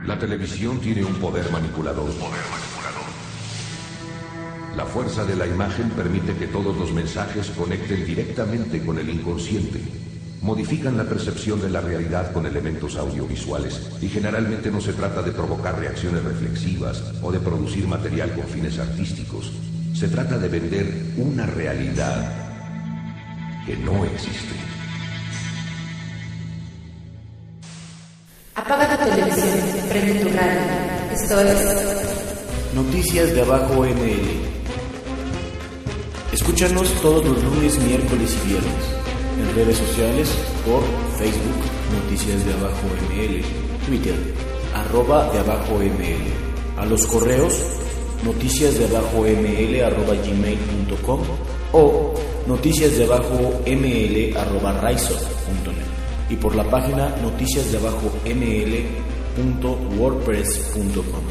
La televisión tiene un poder manipulador. La fuerza de la imagen permite que todos los mensajes conecten directamente con el inconsciente. Modifican la percepción de la realidad con elementos audiovisuales y generalmente no se trata de provocar reacciones reflexivas o de producir material con fines artísticos. Se trata de vender una realidad que no existe. Apaga tu televisión, prende tu radio. Esto es Noticias de Abajo ML. Escúchanos todos los lunes, miércoles y viernes en redes sociales por Facebook, Noticias de Abajo ML, Twitter, @deabajoml, a los correos noticiasdeabajoml@gmail.com o noticiasdeabajoml@raizo.net y por la página noticiasdeabajoml.wordpress.com.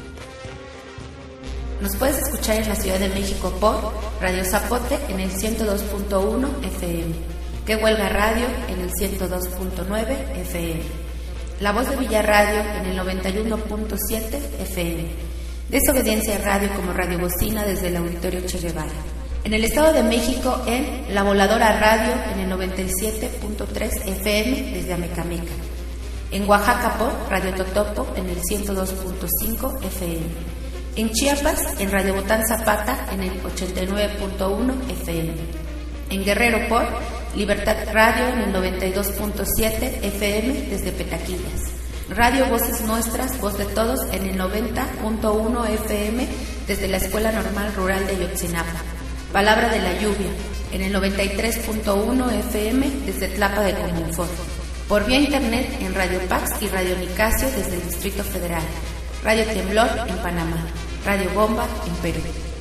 Nos puedes escuchar en la Ciudad de México por Radio Zapote en el 102.1 FM, Que Huelga Radio en el 102.9 FM, La Voz de Villarradio en el 91.7 FM, Desobediencia Radio como Radio Bocina desde el Auditorio Che Guevara. En el Estado de México en La Voladora Radio en el 97.3 FM desde Amecameca. En Oaxaca por Radio Totopo en el 102.5 FM. En Chiapas, en Radio Botán Zapata, en el 89.1 FM. En Guerrero por Libertad Radio, en el 92.7 FM, desde Petaquillas. Radio Voces Nuestras, Voz de Todos, en el 90.1 FM, desde la Escuela Normal Rural de Yotzinapa. Palabra de la Lluvia, en el 93.1 FM, desde Tlapa de Comunfort. Por vía internet, en Radio Pax y Radio Nicasio, desde el Distrito Federal. Radio Temblor, en Panamá. Radio Bomba en Perú.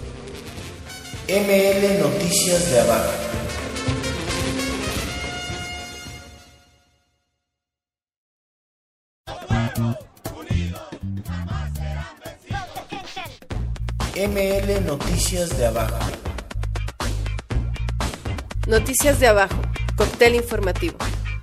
ML Noticias de Abajo. ML Noticias de Abajo. Noticias de Abajo, cóctel informativo.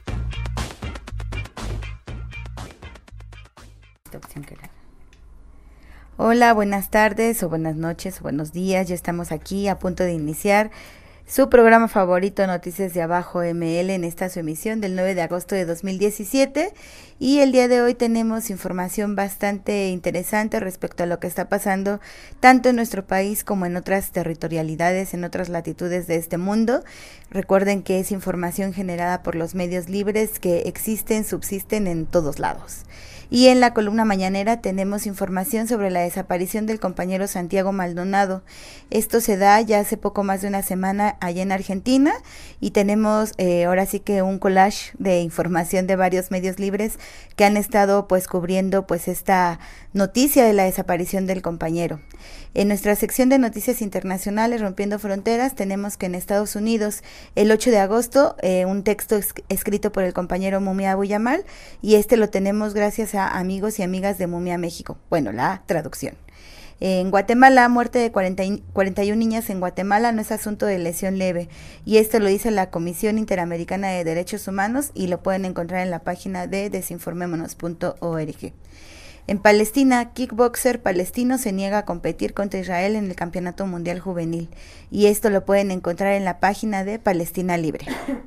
Hola, buenas tardes o buenas noches o buenos días. Ya estamos aquí a punto de iniciar su programa favorito, Noticias de Abajo ML, en esta su emisión del 9 de agosto de 2017. Y el día de hoy tenemos información bastante interesante respecto a lo que está pasando tanto en nuestro país como en otras territorialidades, en otras latitudes de este mundo. Recuerden que es información generada por los medios libres que existen, subsisten en todos lados. Y en la columna mañanera tenemos información sobre la desaparición del compañero Santiago Maldonado. Esto se da ya hace poco más de una semana allá en Argentina y tenemos ahora sí que un collage de información de varios medios libres que han estado pues cubriendo pues esta noticia de la desaparición del compañero. En nuestra sección de noticias internacionales Rompiendo Fronteras tenemos que en Estados Unidos el 8 de agosto un texto escrito por el compañero Mumia Abu Yamal, y lo tenemos gracias a amigos y amigas de Mumia México, bueno, la traducción. En Guatemala, muerte de 41 niñas en Guatemala no es asunto de lesión leve, y esto lo dice la Comisión Interamericana de Derechos Humanos y lo pueden encontrar en la página de desinformémonos.org. En Palestina, kickboxer palestino se niega a competir contra Israel en el Campeonato Mundial Juvenil, y esto lo pueden encontrar en la página de Palestina Libre.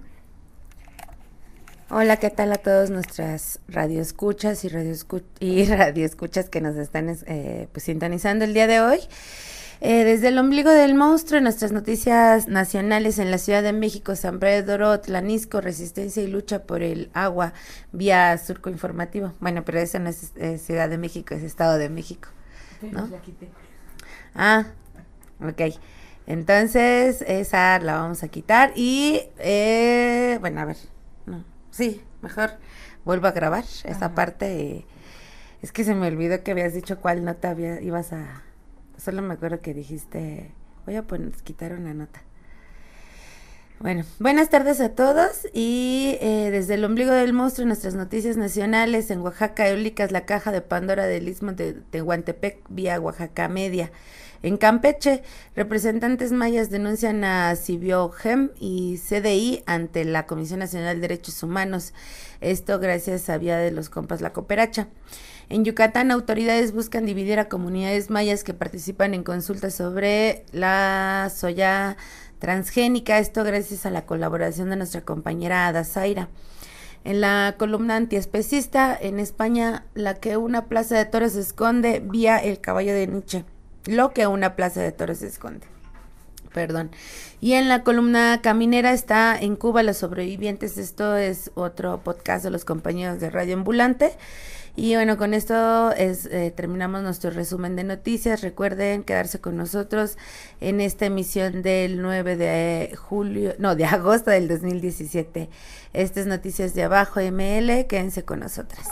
Hola, ¿qué tal a todos nuestras radioescuchas y radioescuchas que nos están pues sintonizando el día de hoy? Desde el ombligo del monstruo, en nuestras noticias nacionales en la Ciudad de México, San Pedro, Tlanisco, resistencia y lucha por el agua vía Surco Informativo. Bueno, pero eso no es Ciudad de México, es Estado de México, ¿no? Ah, ok. Entonces, esa la vamos a quitar y, bueno, a ver, no, sí, mejor vuelvo a grabar esa parte. Es que se me olvidó que habías dicho cuál nota ibas a... Solo me acuerdo que dijiste, voy a quitar una nota. Bueno, buenas tardes a todos y desde el ombligo del monstruo, nuestras noticias nacionales. En Oaxaca, eólicas, la caja de Pandora del Istmo de Tehuantepec vía Oaxaca Media. En Campeche, representantes mayas denuncian a Cibiogem y CDI ante la Comisión Nacional de Derechos Humanos. Esto gracias a vía de los compas La Cooperacha. En Yucatán, autoridades buscan dividir a comunidades mayas que participan en consultas sobre la soya transgénica, esto gracias a la colaboración de nuestra compañera Ada Zaira. En la columna antiespecista, en España, la que una plaza de toros esconde vía el caballo de Nietzsche. Lo que una plaza de toros esconde. Y en la columna caminera está en Cuba los sobrevivientes. Esto es otro podcast de los compañeros de Radio Ambulante. Y bueno, con esto terminamos nuestro resumen de noticias. Recuerden quedarse con nosotros en esta emisión del 9 de agosto del 2017. Estas es Noticias de Abajo ML, quédense con nosotras.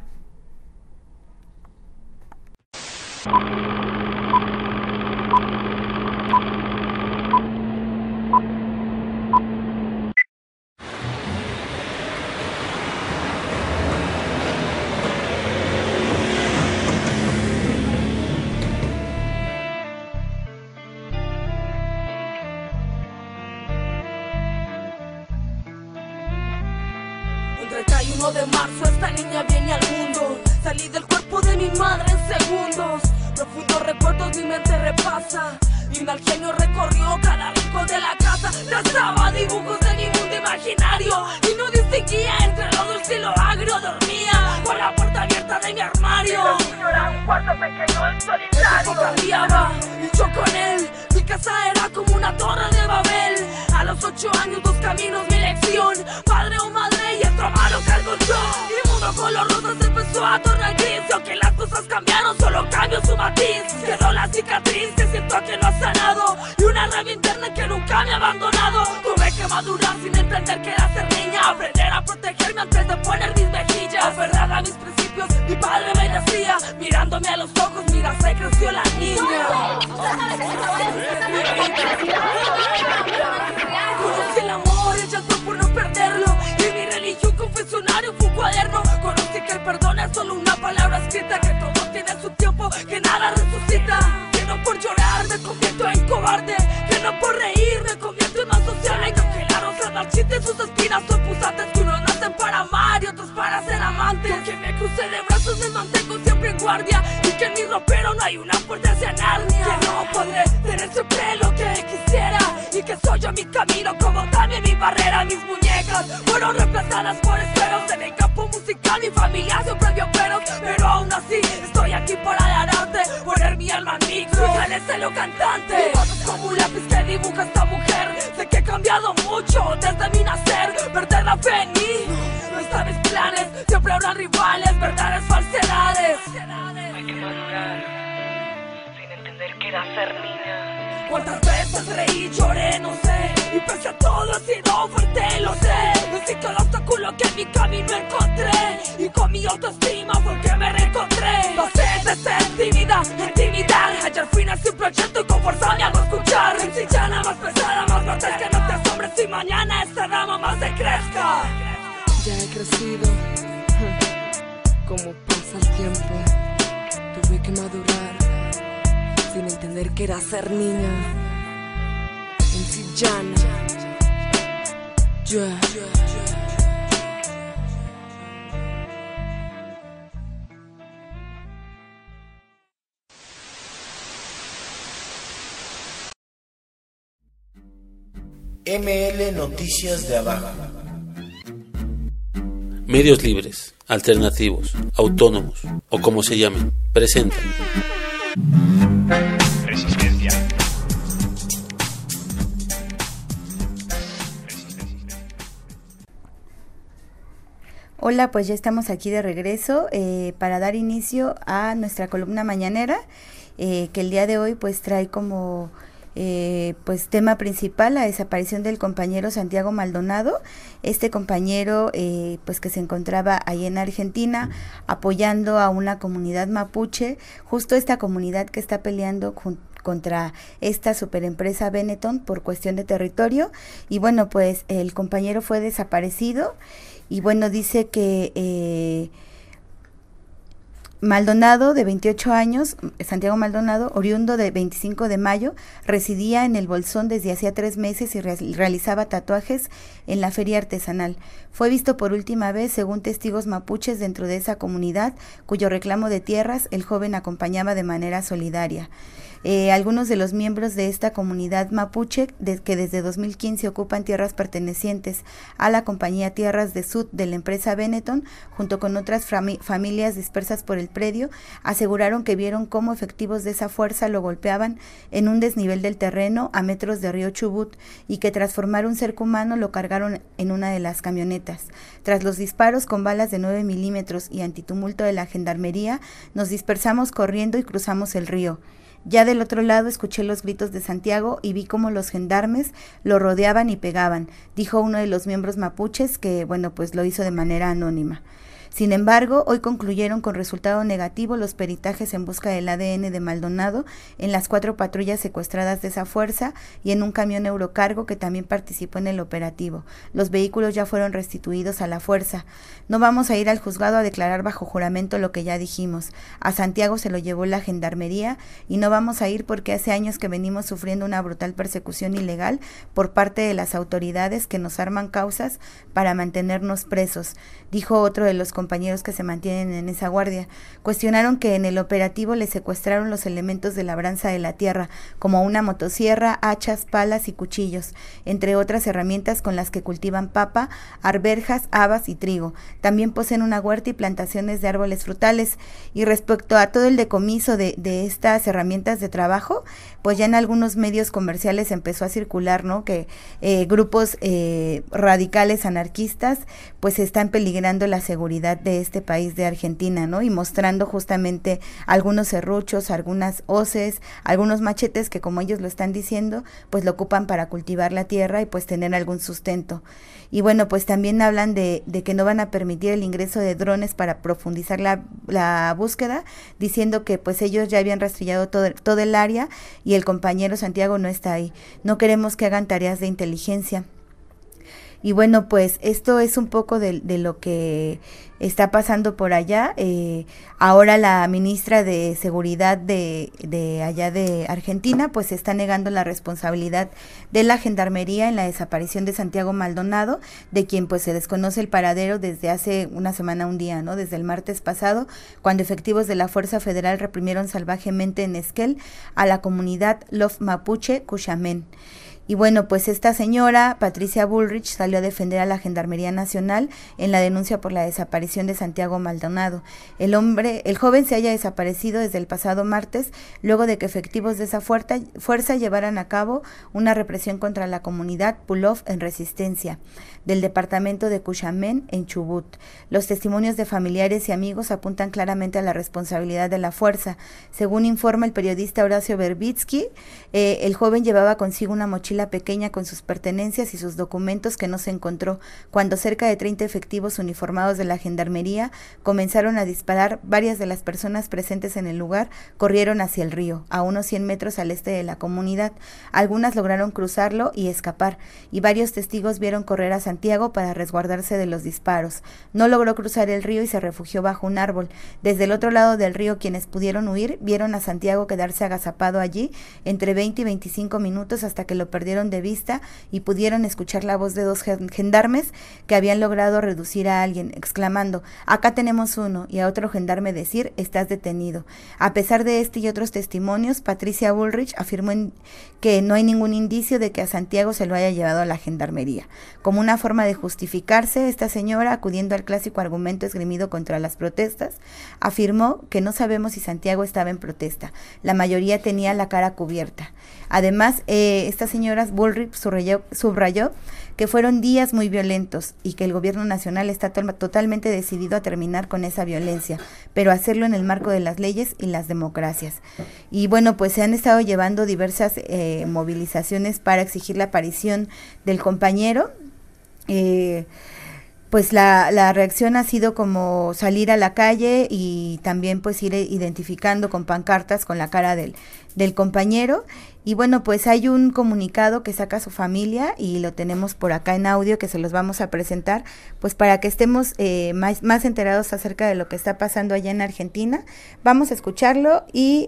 De marzo esta niña viene al mundo. Salí del cuerpo de mi madre en segundos. Profundos recuerdos mi mente repasa. Y mal genio recorrió cada rincón de la casa. Trazaba dibujos de mi mundo imaginario y no distinguía entre lo dulce y lo agrio. Dormía con la puerta abierta de mi armario. Era un cuarto pequeño en solitario. Cambiaba y yo con él. Mi casa era como una torre de Babel. A los 8 años 2 caminos mi elección. Padre o madre y otro mano cargo yo. Mi mundo color rosa se empezó a tornar gris. Y aunque las cosas cambiaron solo cambió su matiz. Quedó la cicatriz que siento que no ha sanado. Y una rabia interna que nunca me ha abandonado. Tuve que madurar sin entender que era ser niña. Aprender a protegerme antes de poner mis mejillas. Aferrada a mis principios, mi padre me decía. Mirándome a los ojos, mira, se creció la niña. Conocí el amor, el llanto por no perderlo. Y mi religión confesionario fue un cuaderno. Conocí que el perdón es solo una palabra escrita. Que todo tiene su tiempo, que nada resucita. Que no por llorar me convierto en cobarde. Que no por reír me convierto en más social. Y que la rosa marchita en sus espinas son pulsantes. Que unos nacen para amar y otros para ser amantes. Que me crucé de brazos me mantengo siempre en guardia. Y que en mi ropero no hay una puerta hacia Narnia. Que no podré tener siempre lo que quisiera. Y que soy yo mi camino como también mi barrera. Mis muñecas fueron reemplazadas por esferos. En el campo musical mi familia siempre vio peros. Pero aún así estoy aquí para dar arte. Poner mi alma al micro y sale cantante. Mi voz es como un lápiz que dibuja esta mujer. Sé que he cambiado mucho desde mi nacer. Perder la fe en mí no está en mis planes. Siempre habrá rivales, verdades, falsedades. Hay que madurar sin entender que era ser niña. ¿Cuántas veces reí, lloré, no sé? Y pese a todo he sido fuerte, lo sé. Necesito el obstáculo que en mi camino encontré. Y con mi autoestima fue que me reencontré. Pasé de ser tímida, intimidar. Ayer fui nací un proyecto y con fuerza me hago escuchar. Sencillana, más pesada, más fuerte, que no te asombres si mañana esta rama más se crezca. Ya he crecido, como pasa el tiempo. Tuve que madurar sin entender que era ser niña. Sencillana, yeah. ML Noticias de Abajo. Medios libres, alternativos, autónomos o como se llamen, presentan Resistencia. Hola, pues ya estamos aquí de regreso para dar inicio a nuestra columna mañanera, que el día de hoy pues trae como pues tema principal la desaparición del compañero Santiago Maldonado. Este compañero pues que se encontraba ahí en Argentina apoyando a una comunidad mapuche, justo esta comunidad que está peleando contra esta superempresa Benetton por cuestión de territorio. Y bueno, pues el compañero fue desaparecido y bueno, dice que Maldonado, de 28 años, Santiago Maldonado, oriundo de 25 de mayo, residía en el Bolsón desde hacía 3 meses y realizaba tatuajes en la feria artesanal. Fue visto por última vez, según testigos mapuches dentro de esa comunidad, cuyo reclamo de tierras el joven acompañaba de manera solidaria. Algunos de los miembros de esta comunidad mapuche, que desde 2015 ocupan tierras pertenecientes a la compañía Tierras de Sud de la empresa Benetton, junto con otras familias dispersas por el predio, aseguraron que vieron cómo efectivos de esa fuerza lo golpeaban en un desnivel del terreno a metros de río Chubut y que tras formar un cerco humano lo cargaron en una de las camionetas. Tras los disparos con balas de 9 milímetros y antitumulto de la gendarmería, nos dispersamos corriendo y cruzamos el río. Ya del otro lado escuché los gritos de Santiago y vi cómo los gendarmes lo rodeaban y pegaban, dijo uno de los miembros mapuches que, pues lo hizo de manera anónima. Sin embargo, hoy concluyeron con resultado negativo los peritajes en busca del ADN de Maldonado en las 4 patrullas secuestradas de esa fuerza y en un camión Eurocargo que también participó en el operativo. Los vehículos ya fueron restituidos a la fuerza. No vamos a ir al juzgado a declarar bajo juramento lo que ya dijimos. A Santiago se lo llevó la gendarmería y no vamos a ir porque hace años que venimos sufriendo una brutal persecución ilegal por parte de las autoridades que nos arman causas para mantenernos presos, dijo otro de los compañeros que se mantienen en esa guardia. Cuestionaron que en el operativo le secuestraron los elementos de labranza de la tierra, como una motosierra, hachas, palas y cuchillos, entre otras herramientas con las que cultivan papa, arvejas, habas y trigo. También poseen una huerta y plantaciones de árboles frutales. Y respecto a todo el decomiso de estas herramientas de trabajo, pues ya en algunos medios comerciales empezó a circular, ¿no?, que grupos radicales anarquistas pues están peligrando la seguridad de este país de Argentina, ¿no? Y mostrando justamente algunos serruchos, algunas hoces, algunos machetes que, como ellos lo están diciendo, pues lo ocupan para cultivar la tierra y pues tener algún sustento. Y pues también hablan de que no van a permitir el ingreso de drones para profundizar la búsqueda, diciendo que pues ellos ya habían rastrillado todo el área y el compañero Santiago no está ahí. No queremos que hagan tareas de inteligencia. Y pues esto es un poco de lo que está pasando por allá. Ahora la ministra de Seguridad de allá de Argentina pues está negando la responsabilidad de la gendarmería en la desaparición de Santiago Maldonado, de quien pues se desconoce el paradero desde hace una semana, un día, ¿no? Desde el martes pasado, cuando efectivos de la Fuerza Federal reprimieron salvajemente en Esquel a la comunidad Lof Mapuche Cuchamen. Y pues esta señora, Patricia Bullrich, salió a defender a la Gendarmería Nacional en la denuncia por la desaparición de Santiago Maldonado. El joven se haya desaparecido desde el pasado martes, luego de que efectivos de esa fuerza llevaran a cabo una represión contra la comunidad Pulov en Resistencia, del departamento de Cuchamen, en Chubut. Los testimonios de familiares y amigos apuntan claramente a la responsabilidad de la fuerza. Según informa el periodista Horacio Verbitsky, el joven llevaba consigo una mochila pequeña con sus pertenencias y sus documentos que no se encontró. Cuando cerca de 30 efectivos uniformados de la gendarmería comenzaron a disparar, varias de las personas presentes en el lugar corrieron hacia el río, a unos 100 metros al este de la comunidad. Algunas lograron cruzarlo y escapar, y varios testigos vieron correr a Santiago para resguardarse de los disparos. No logró cruzar el río y se refugió bajo un árbol. Desde el otro lado del río, quienes pudieron huir vieron a Santiago quedarse agazapado allí entre 20 y 25 minutos hasta que lo perdieron de vista y pudieron escuchar la voz de 2 gendarmes que habían logrado reducir a alguien, exclamando: "Acá tenemos uno", y a otro gendarme decir: "Estás detenido". A pesar de este y otros testimonios, Patricia Bullrich afirmó que no hay ningún indicio de que a Santiago se lo haya llevado a la gendarmería. Como una forma de justificarse, esta señora, acudiendo al clásico argumento esgrimido contra las protestas, afirmó que no sabemos si Santiago estaba en protesta. La mayoría tenía la cara cubierta. Además, esta señora Bullrich subrayó que fueron días muy violentos y que el gobierno nacional está totalmente decidido a terminar con esa violencia, pero hacerlo en el marco de las leyes y las democracias. Y pues se han estado llevando diversas movilizaciones para exigir la aparición del compañero. pues la reacción ha sido como salir a la calle y también pues ir identificando con pancartas con la cara del compañero. Y bueno, pues hay un comunicado que saca su familia y lo tenemos por acá en audio, que se los vamos a presentar, pues para que estemos más enterados acerca de lo que está pasando allá en Argentina. Vamos a escucharlo y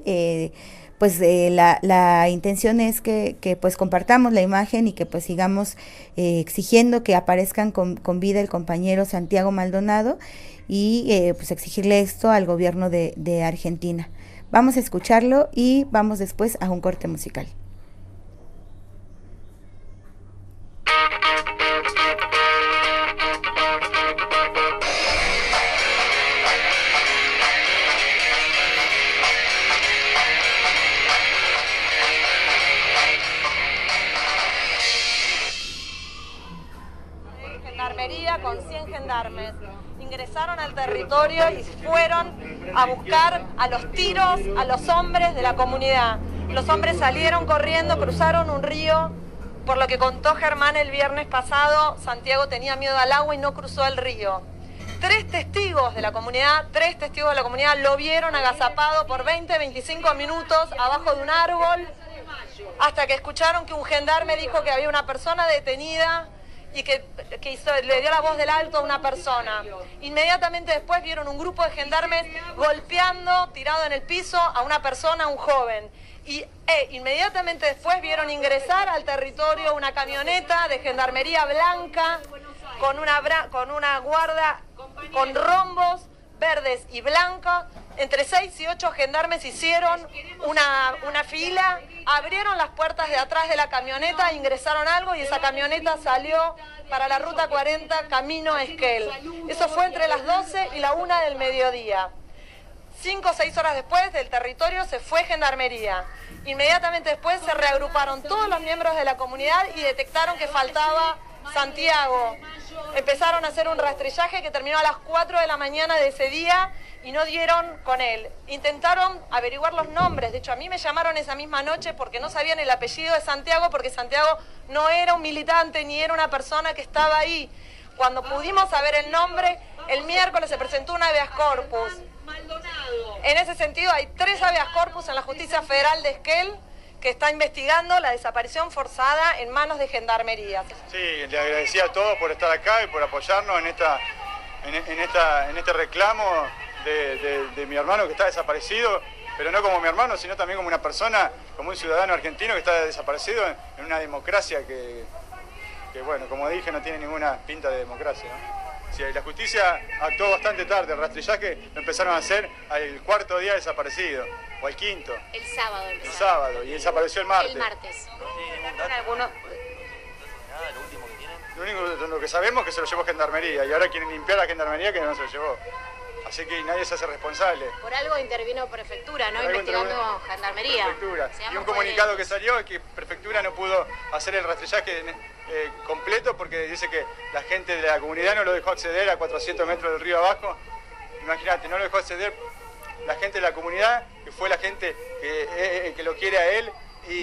la intención es que pues compartamos la imagen y que pues sigamos exigiendo que aparezcan con vida el compañero Santiago Maldonado y pues exigirle esto al gobierno de Argentina. Vamos a escucharlo y vamos después a un corte musical. Gendarmería con 100 gendarmes ingresaron al territorio y fueron a buscar a los tiros a los hombres de la comunidad. Los hombres salieron corriendo, cruzaron un río. Por lo que contó Germán el viernes pasado, Santiago tenía miedo al agua y no cruzó el río. Tres testigos de la comunidad lo vieron agazapado por 20-25 minutos abajo de un árbol, hasta que escucharon que un gendarme dijo que había una persona detenida y que le dio la voz del alto a una persona. Inmediatamente después vieron un grupo de gendarmes golpeando, tirado en el piso, a una persona, a un joven. Inmediatamente después vieron ingresar al territorio una camioneta de gendarmería blanca con una guarda con rombos verdes y blancos. Entre 6 y 8 gendarmes hicieron una fila, abrieron las puertas de atrás de la camioneta, ingresaron algo y esa camioneta salió para la ruta 40 camino a Esquel. Eso fue entre las 12 y la 1 del mediodía. 5 o 6 horas después del territorio se fue gendarmería. Inmediatamente después se reagruparon todos los miembros de la comunidad y detectaron que faltaba Santiago. Empezaron a hacer un rastrillaje que terminó a las 4 de la mañana de ese día y no dieron con él. Intentaron averiguar los nombres. De hecho, a mí me llamaron esa misma noche porque no sabían el apellido de Santiago, porque Santiago no era un militante ni era una persona que estaba ahí. Cuando pudimos saber el nombre, el miércoles se presentó un habeas corpus. En ese sentido, hay 3 habeas corpus en la Justicia Federal de Esquel que está investigando la desaparición forzada en manos de gendarmería. Sí, le agradecía a todos por estar acá y por apoyarnos en este reclamo de mi hermano que está desaparecido, pero no como mi hermano, sino también como una persona, como un ciudadano argentino que está desaparecido en una democracia que bueno, como dije, no tiene ninguna pinta de democracia, ¿no? Sí, la justicia actuó bastante tarde, el rastrillaje lo empezaron a hacer al 4.º día desaparecido, o al 5.º. El sábado. El sábado, y desapareció el martes. El martes. Lo único lo que sabemos es que se lo llevó Gendarmería, y ahora quieren limpiar a Gendarmería que no se lo llevó. Así que nadie se hace responsable. Por algo intervino Prefectura, ¿no? Investigando Gendarmería. Prefectura. Y un comunicado que salió es que Prefectura no pudo hacer el rastrillaje completo porque dice que la gente de la comunidad no lo dejó acceder a 400 metros del río abajo. Imagínate, no lo dejó acceder la gente de la comunidad, que fue la gente que lo quiere a él,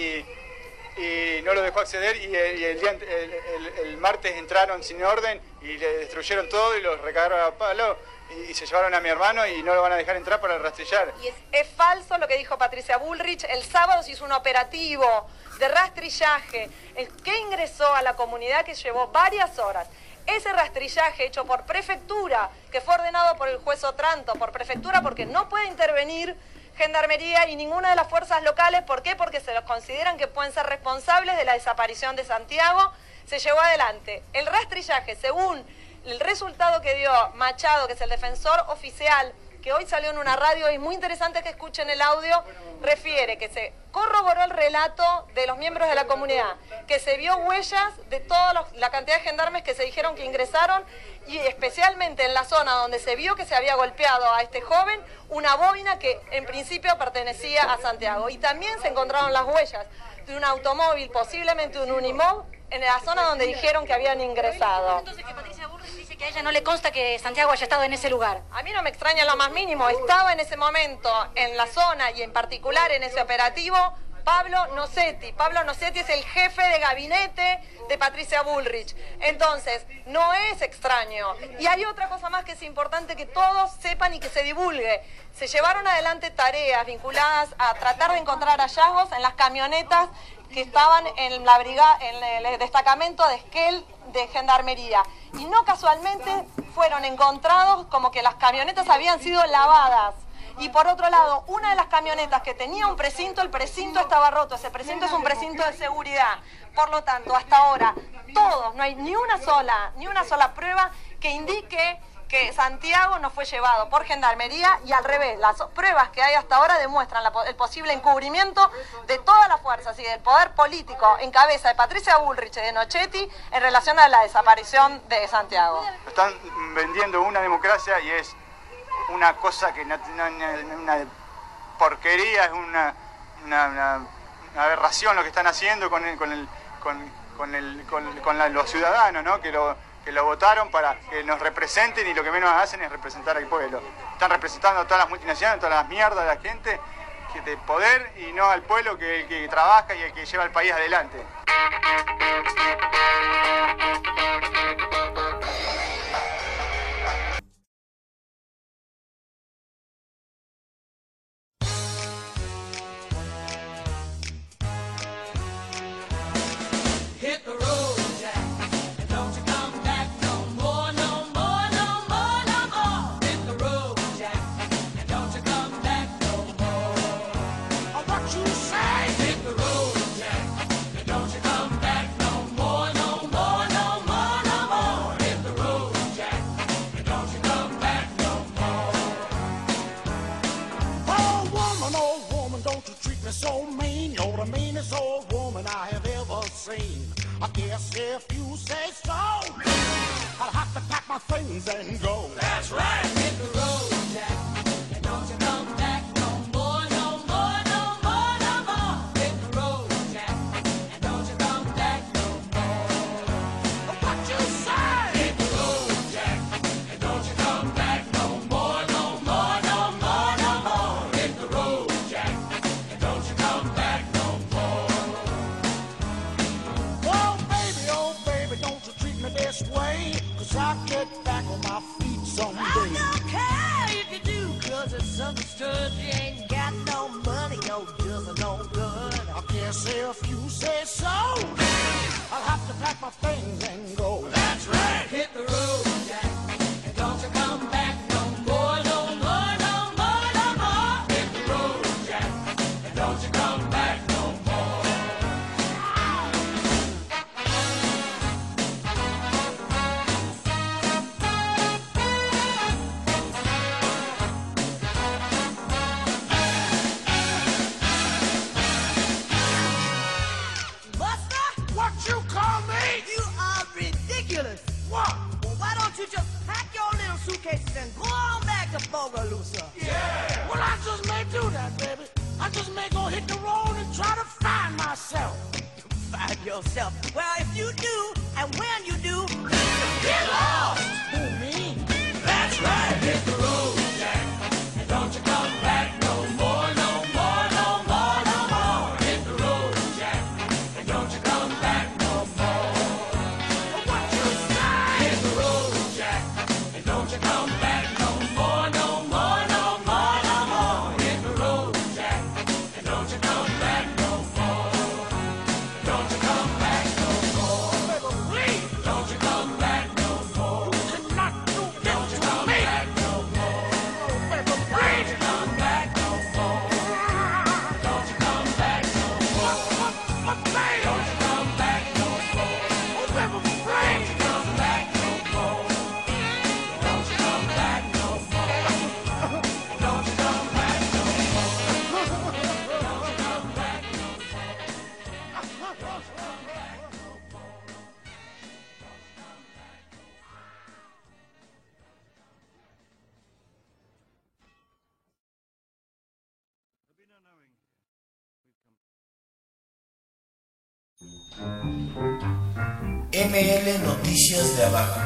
y no lo dejó acceder, y el martes entraron sin orden y le destruyeron todo y lo recagaron a palo y se llevaron a mi hermano y no lo van a dejar entrar para rastrillar. Y es falso lo que dijo Patricia Bullrich. El sábado se hizo un operativo de rastrillaje que ingresó a la comunidad, que llevó varias horas. Ese rastrillaje hecho por Prefectura, que fue ordenado por el juez Otranto, por Prefectura, porque no puede intervenir Gendarmería y ninguna de las fuerzas locales. ¿Por qué? Porque se los consideran que pueden ser responsables de la desaparición de Santiago. Se llevó adelante el rastrillaje según el resultado que dio Machado, que es el defensor oficial, que hoy salió en una radio, y muy interesante que escuchen el audio, refiere que se corroboró el relato de los miembros de la comunidad, que se vio huellas de toda la cantidad de gendarmes que se dijeron que ingresaron, y especialmente en la zona donde se vio que se había golpeado a este joven, una bobina que en principio pertenecía a Santiago. Y también se encontraron las huellas de un automóvil, posiblemente un Unimog, en la zona donde dijeron que habían ingresado. Entonces que Patricia Bullrich dice que a ella no le consta que Santiago haya estado en ese lugar. A mí no me extraña lo más mínimo. Estaba en ese momento en la zona y en particular en ese operativo Pablo Nocetti. Pablo Nocetti es el jefe de gabinete de Patricia Bullrich. Entonces, no es extraño. Y hay otra cosa más que es importante que todos sepan y que se divulgue. Se llevaron adelante tareas vinculadas a tratar de encontrar hallazgos en las camionetas que estaban en la en el destacamento de Esquel de Gendarmería. Y no casualmente fueron encontrados como que las camionetas habían sido lavadas. Y por otro lado, una de las camionetas que tenía un precinto, el precinto estaba roto. Ese precinto es un precinto de seguridad. Por lo tanto, hasta ahora, todos, no hay ni una sola prueba que indique que Santiago no fue llevado por Gendarmería, y al revés, las pruebas que hay hasta ahora demuestran el posible encubrimiento de todas las fuerzas y del poder político en cabeza de Patricia Bullrich y de Nocetti en relación a la desaparición de Santiago. Están vendiendo una democracia y es una cosa que una porquería, es una aberración lo que están haciendo con los ciudadanos, ¿no? que lo votaron para que nos representen, y lo que menos hacen es representar al pueblo. Están representando a todas las multinacionales, todas las mierdas de la gente de poder, y no al pueblo que trabaja y el que lleva el país adelante. ML Noticias de Abajo.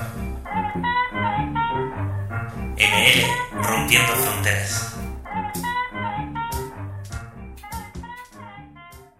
ML Rompiendo Fronteras.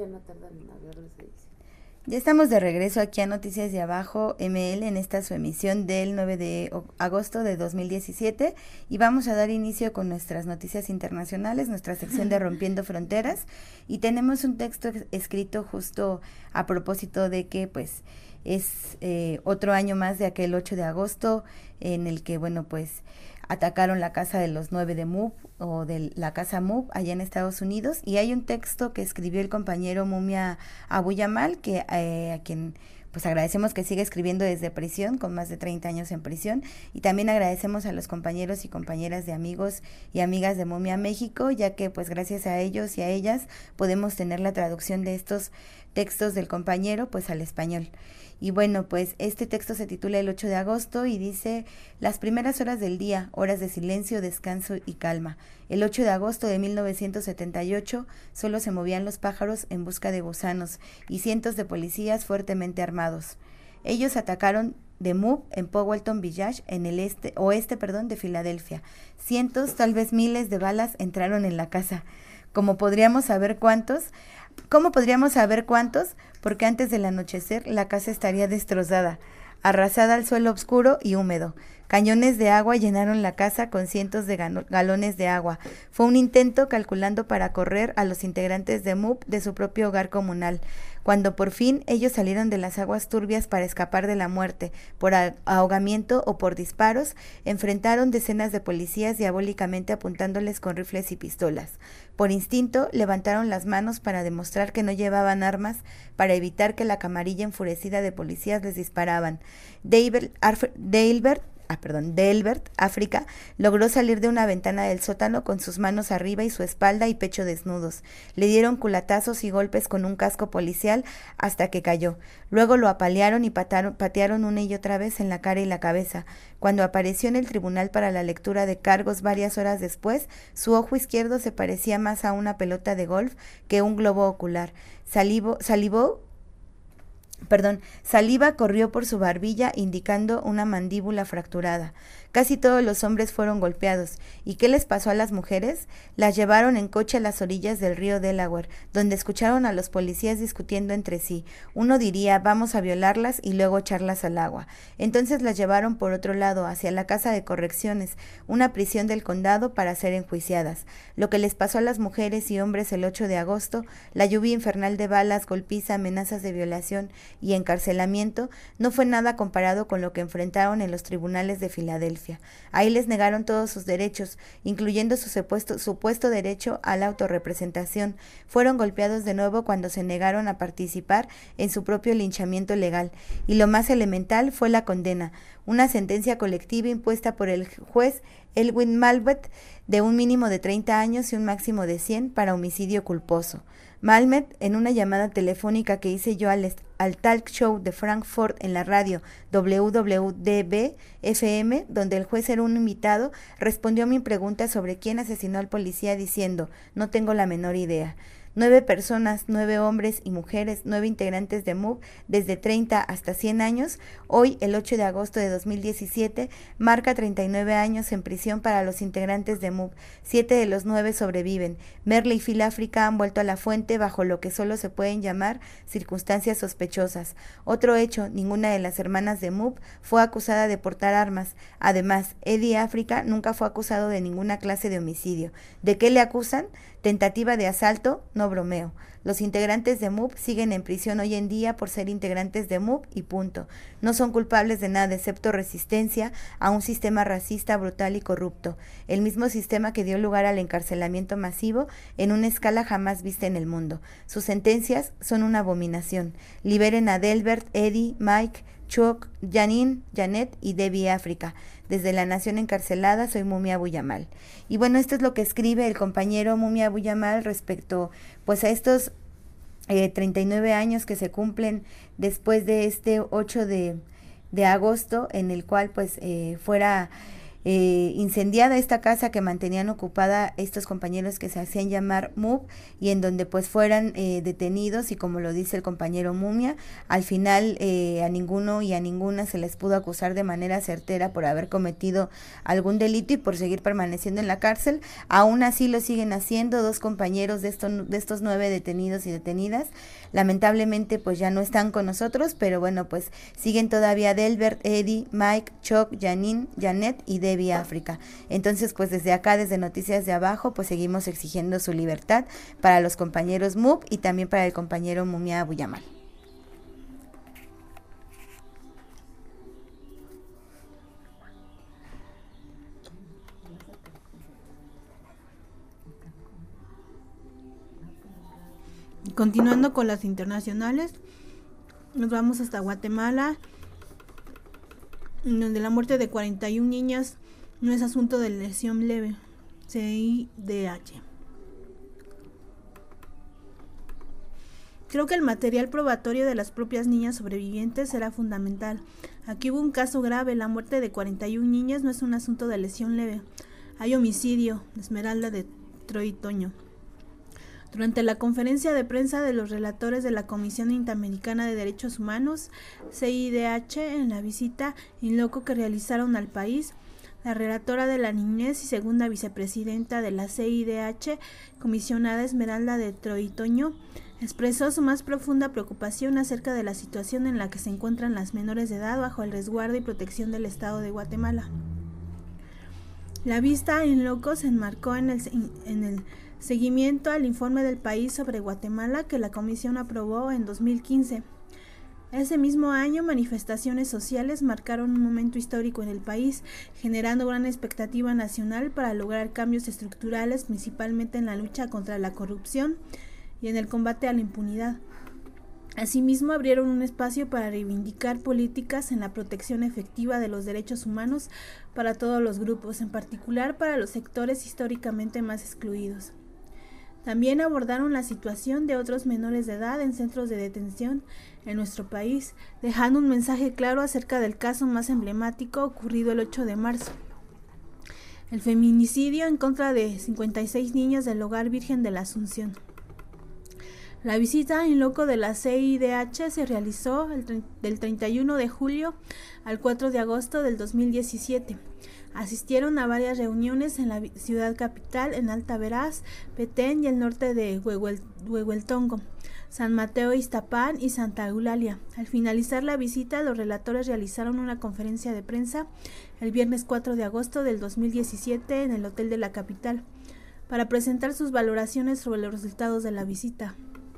no tardan en hablar los edificios. Ya estamos de regreso aquí a Noticias de Abajo ML en esta su emisión del 9 de agosto de 2017 y vamos a dar inicio con nuestras noticias internacionales, nuestra sección de Rompiendo Fronteras, y tenemos un texto escrito justo a propósito de que pues es otro año más de aquel 8 de agosto en el que bueno pues atacaron la casa de los 9 de MUB o de la casa MUB allá en Estados Unidos, y hay un texto que escribió el compañero Mumia Abu Jamal, que a quien pues agradecemos que siga escribiendo desde prisión, con más de 30 años en prisión, y también agradecemos a los compañeros y compañeras de amigos y amigas de Mumia México, ya que pues gracias a ellos y a ellas podemos tener la traducción de estos textos del compañero pues al español. Y bueno, pues este texto se titula El 8 de agosto y dice: las primeras horas del día, horas de silencio, descanso y calma. El 8 de agosto de 1978 solo se movían los pájaros en busca de gusanos y cientos de policías fuertemente armados. Ellos atacaron de MUB en Powelton Village, en el oeste de Filadelfia. Cientos, tal vez miles de balas entraron en la casa. ¿Cómo podríamos saber cuántos? Porque antes del anochecer la casa estaría destrozada, arrasada al suelo oscuro y húmedo. Cañones de agua llenaron la casa con cientos de galones de agua. Fue un intento calculando para correr a los integrantes de MUB de su propio hogar comunal. Cuando por fin ellos salieron de las aguas turbias para escapar de la muerte, por ahogamiento o por disparos, enfrentaron decenas de policías diabólicamente apuntándoles con rifles y pistolas. Por instinto, levantaron las manos para demostrar que no llevaban armas, para evitar que la camarilla enfurecida de policías les disparaban. Delbert, África, logró salir de una ventana del sótano con sus manos arriba y su espalda y pecho desnudos. Le dieron culatazos y golpes con un casco policial hasta que cayó. Luego lo apalearon y patearon una y otra vez en la cara y la cabeza. Cuando apareció en el tribunal para la lectura de cargos varias horas después, su ojo izquierdo se parecía más a una pelota de golf que un globo ocular. Saliva corrió por su barbilla indicando una mandíbula fracturada. Casi todos los hombres fueron golpeados. ¿Y qué les pasó a las mujeres? Las llevaron en coche a las orillas del río Delaware, donde escucharon a los policías discutiendo entre sí. Uno diría: vamos a violarlas y luego echarlas al agua. Entonces las llevaron por otro lado, hacia la casa de correcciones, una prisión del condado, para ser enjuiciadas. Lo que les pasó a las mujeres y hombres el 8 de agosto, la lluvia infernal de balas, golpiza, amenazas de violación y encarcelamiento, no fue nada comparado con lo que enfrentaron en los tribunales de Filadelfia. Ahí les negaron todos sus derechos, incluyendo su supuesto derecho a la autorrepresentación. Fueron golpeados de nuevo cuando se negaron a participar en su propio linchamiento legal. Y lo más elemental fue la condena, una sentencia colectiva impuesta por el juez Elwin Malmet de un mínimo de 30 años y un máximo de 100 para homicidio culposo. Malmet, en una llamada telefónica que hice yo al talk show de Frankfurt en la radio WWDB-FM, donde el juez era un invitado, respondió a mi pregunta sobre quién asesinó al policía diciendo: no tengo la menor idea. 9 personas, 9 hombres y mujeres, 9 integrantes de MUB, desde 30 hasta 100 años. Hoy, el 8 de agosto de 2017, marca 39 años en prisión para los integrantes de MUB. 7 de los 9 sobreviven. Merle y Phil África han vuelto a la fuente bajo lo que solo se pueden llamar circunstancias sospechosas. Otro hecho: ninguna de las hermanas de MUB fue acusada de portar armas. Además, Eddie África nunca fue acusado de ninguna clase de homicidio. ¿De qué le acusan? Tentativa de asalto, no bromeo. Los integrantes de MUB siguen en prisión hoy en día por ser integrantes de MUB y punto. No son culpables de nada excepto resistencia a un sistema racista, brutal y corrupto. El mismo sistema que dio lugar al encarcelamiento masivo en una escala jamás vista en el mundo. Sus sentencias son una abominación. Liberen a Delbert, Eddie, Mike, Chuck, Janine, Janet y Debbie África. Desde La Nación Encarcelada, soy Mumia Abu Jamal. Y bueno, esto es lo que escribe el compañero Mumia Abu Jamal respecto pues a estos 39 años que se cumplen después de este 8 de agosto, en el cual pues fuera incendiada esta casa que mantenían ocupada estos compañeros que se hacían llamar MUB, y en donde pues fueran detenidos, y como lo dice el compañero Mumia, al final a ninguno y a ninguna se les pudo acusar de manera certera por haber cometido algún delito y por seguir permaneciendo en la cárcel. Aún así lo siguen haciendo. 2 compañeros de estos 9 detenidos y detenidas lamentablemente pues ya no están con nosotros, pero bueno, pues siguen todavía Delbert, Eddie, Mike, Chuck, Janine, Janet y Debbie África. Entonces pues desde acá, desde Noticias de Abajo, pues seguimos exigiendo su libertad para los compañeros MUB y también para el compañero Mumia Abuyamal. Continuando con las internacionales, nos vamos hasta Guatemala, donde la muerte de 41 niñas no es asunto de lesión leve, CIDH. Creo que el material probatorio de las propias niñas sobrevivientes será fundamental. Aquí hubo un caso grave, la muerte de 41 niñas no es un asunto de lesión leve. Hay homicidio, Esmeralda de Troitoño. Durante la conferencia de prensa de los relatores de la Comisión Interamericana de Derechos Humanos, CIDH, en la visita in loco que realizaron al país, la relatora de la niñez y segunda vicepresidenta de la CIDH, comisionada Esmeralda de Troitoño, expresó su más profunda preocupación acerca de la situación en la que se encuentran las menores de edad bajo el resguardo y protección del Estado de Guatemala. La vista in loco se enmarcó en el seguimiento al informe del país sobre Guatemala que la Comisión aprobó en 2015. Ese mismo año, manifestaciones sociales marcaron un momento histórico en el país, generando gran expectativa nacional para lograr cambios estructurales, principalmente en la lucha contra la corrupción y en el combate a la impunidad. Asimismo, abrieron un espacio para reivindicar políticas en la protección efectiva de los derechos humanos para todos los grupos, en particular para los sectores históricamente más excluidos. También abordaron la situación de otros menores de edad en centros de detención en nuestro país, dejando un mensaje claro acerca del caso más emblemático ocurrido el 8 de marzo. El feminicidio en contra de 56 niñas del Hogar Virgen de la Asunción. La visita in loco de la CIDH se realizó del 31 de julio al 4 de agosto del 2017. Asistieron a varias reuniones en la ciudad capital, en Alta Verás, Petén y el norte de Huehuetongo, San Mateo, Iztapán y Santa Eulalia. Al finalizar la visita, los relatores realizaron una conferencia de prensa el viernes 4 de agosto del 2017 en el hotel de la capital, para presentar sus valoraciones sobre los resultados de la visita.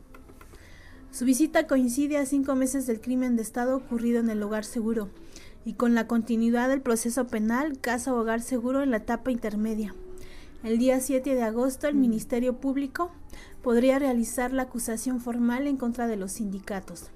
Su visita coincide a 5 meses del crimen de Estado ocurrido en el Hogar Seguro y con la continuidad del proceso penal caso Hogar Seguro en la etapa intermedia. El día 7 de agosto el Ministerio Público podría realizar la acusación formal en contra de los sindicatos.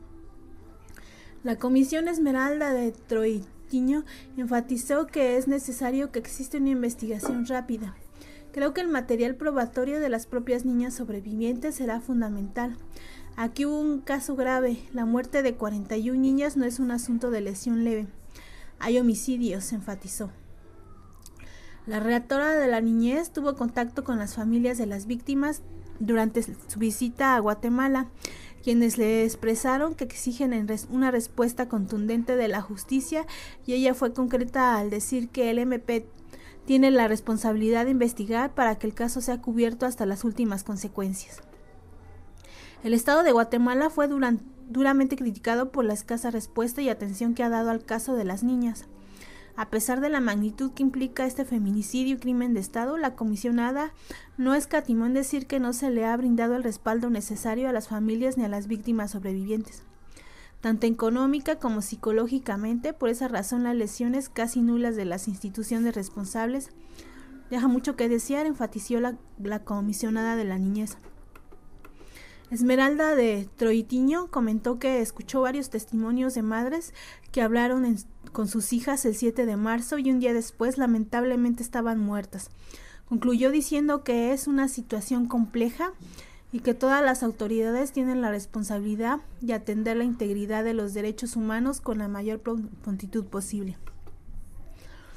La Comisión Esmeralda de Troitiño enfatizó que es necesario que exista una investigación rápida. Creo que el material probatorio de las propias niñas sobrevivientes será fundamental. Aquí hubo un caso grave, la muerte de 41 niñas no es un asunto de lesión leve. Hay homicidios, enfatizó. La relatora de la niñez tuvo contacto con las familias de las víctimas durante su visita a Guatemala, quienes le expresaron que exigen una respuesta contundente de la justicia, y ella fue concreta al decir que el MP tiene la responsabilidad de investigar para que el caso sea cubierto hasta las últimas consecuencias. El Estado de Guatemala fue duramente criticado por la escasa respuesta y atención que ha dado al caso de las niñas. A pesar de la magnitud que implica este feminicidio y crimen de Estado, la comisionada no escatimó en decir que no se le ha brindado el respaldo necesario a las familias ni a las víctimas sobrevivientes, tanto económica como psicológicamente. Por esa razón, las lesiones casi nulas de las instituciones responsables deja mucho que desear, enfatizó la comisionada de la niñez. Esmeralda de Troitiño comentó que escuchó varios testimonios de madres que hablaron con sus hijas el 7 de marzo y un día después lamentablemente estaban muertas. Concluyó diciendo que es una situación compleja y que todas las autoridades tienen la responsabilidad de atender la integridad de los derechos humanos con la mayor prontitud posible.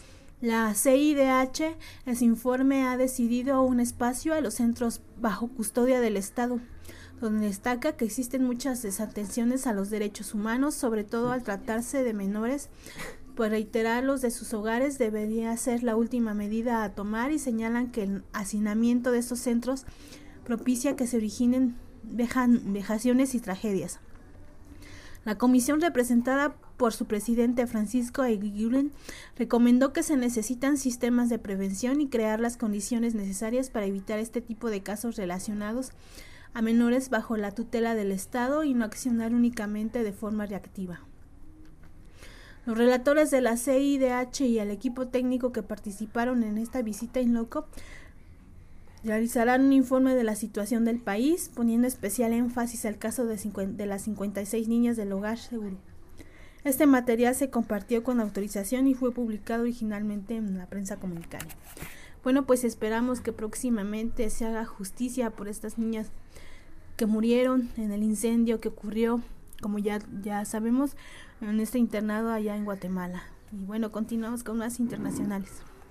La CIDH en su informe ha decidido un espacio a los centros bajo custodia del Estado, donde destaca que existen muchas desatenciones a los derechos humanos, sobre todo al tratarse de menores, pues reiterarlos de sus hogares debería ser la última medida a tomar, y señalan que el hacinamiento de estos centros propicia que se originen vejaciones y tragedias. La comisión, representada por su presidente Francisco Aguirre, recomendó que se necesitan sistemas de prevención y crear las condiciones necesarias para evitar este tipo de casos relacionados a menores bajo la tutela del Estado y no accionar únicamente de forma reactiva. Los relatores de la CIDH y el equipo técnico que participaron en esta visita in loco realizarán un informe de la situación del país, poniendo especial énfasis al caso de las 56 niñas del hogar seguro. Este material se compartió con autorización y fue publicado originalmente en la prensa comunitaria. Bueno, pues esperamos que próximamente se haga justicia por estas niñas que murieron en el incendio que ocurrió, como ya sabemos, en este internado allá en Guatemala. Y bueno, continuamos con más internacionales.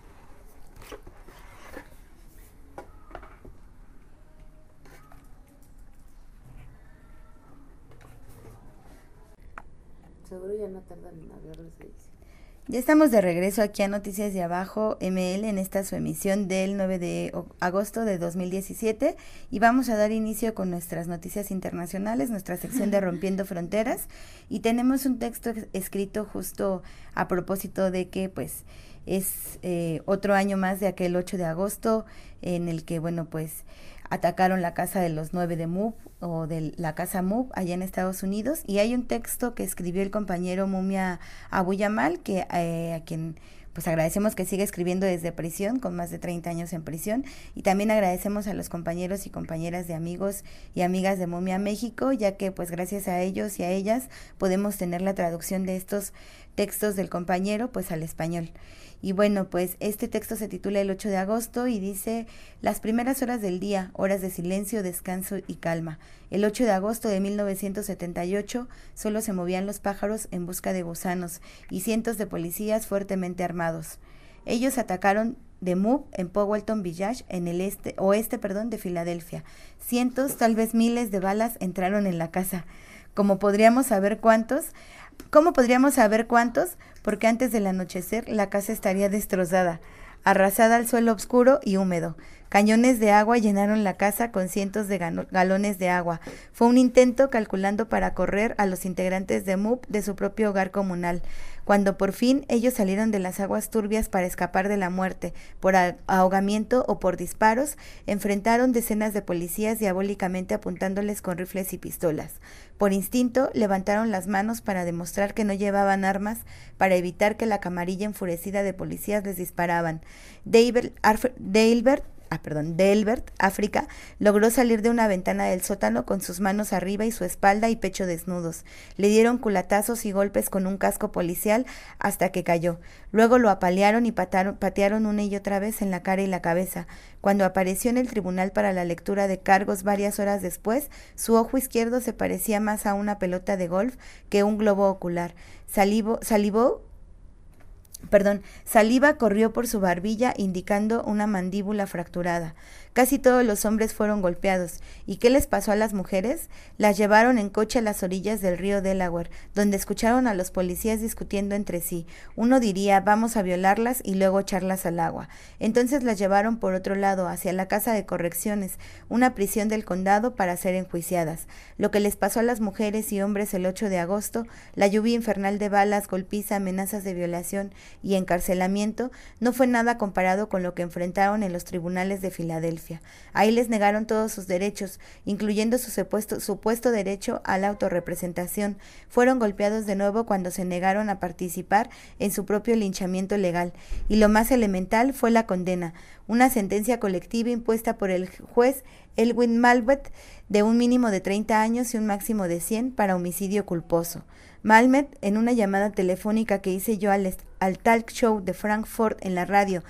Seguro ya no tardan en hablarles de eso. Ya estamos de regreso aquí a Noticias de Abajo ML en esta su emisión del 9 de agosto de 2017 y vamos a dar inicio con nuestras noticias internacionales, nuestra sección de Rompiendo Fronteras, y tenemos un texto escrito justo a propósito de que pues es otro año más de aquel 8 de agosto en el que bueno pues atacaron la casa de los 9 de MUP o de la casa MUP allá en Estados Unidos, y hay un texto que escribió el compañero Mumia Abu Yamal, que a quien pues agradecemos que siga escribiendo desde prisión, con más de 30 años en prisión, y también agradecemos a los compañeros y compañeras de amigos y amigas de Mumia México, ya que pues gracias a ellos y a ellas podemos tener la traducción de estos textos del compañero pues al español. Y bueno, pues este texto se titula El 8 de agosto y dice: las primeras horas del día, horas de silencio, descanso y calma. El 8 de agosto de 1978 solo se movían los pájaros en busca de gusanos y cientos de policías fuertemente armados. Ellos atacaron de MUP en Powelton Village, en el oeste de Filadelfia. Cientos, tal vez miles de balas entraron en la casa. ¿Cómo podríamos saber cuántos? Porque antes del anochecer la casa estaría destrozada, arrasada al suelo oscuro y húmedo. Cañones de agua llenaron la casa con cientos de galones de agua. Fue un intento calculando para correr a los integrantes de MUP de su propio hogar comunal. Cuando por fin ellos salieron de las aguas turbias para escapar de la muerte, por ahogamiento o por disparos, enfrentaron decenas de policías diabólicamente apuntándoles con rifles y pistolas. Por instinto, levantaron las manos para demostrar que no llevaban armas, para evitar que la camarilla enfurecida de policías les disparaban. Delbert, África, logró salir de una ventana del sótano con sus manos arriba y su espalda y pecho desnudos. Le dieron culatazos y golpes con un casco policial hasta que cayó. Luego lo apalearon y patearon una y otra vez en la cara y la cabeza. Cuando apareció en el tribunal para la lectura de cargos varias horas después, su ojo izquierdo se parecía más a una pelota de golf que un globo ocular. Saliva corrió por su barbilla indicando una mandíbula fracturada. Casi todos los hombres fueron golpeados. ¿Y qué les pasó a las mujeres? Las llevaron en coche a las orillas del río Delaware, donde escucharon a los policías discutiendo entre sí. Uno diría, vamos a violarlas y luego echarlas al agua. Entonces las llevaron por otro lado, hacia la casa de correcciones, una prisión del condado para ser enjuiciadas. Lo que les pasó a las mujeres y hombres el 8 de agosto, la lluvia infernal de balas, golpiza, amenazas de violación y encarcelamiento, no fue nada comparado con lo que enfrentaron en los tribunales de Filadelfia. Ahí les negaron todos sus derechos, incluyendo su supuesto derecho a la autorrepresentación. Fueron golpeados de nuevo cuando se negaron a participar en su propio linchamiento legal. Y lo más elemental fue la condena, una sentencia colectiva impuesta por el juez Elwin Malmet de un mínimo de 30 años y un máximo de 100 para homicidio culposo. Malmet, en una llamada telefónica que hice yo al talk show de Frankfurt en la radio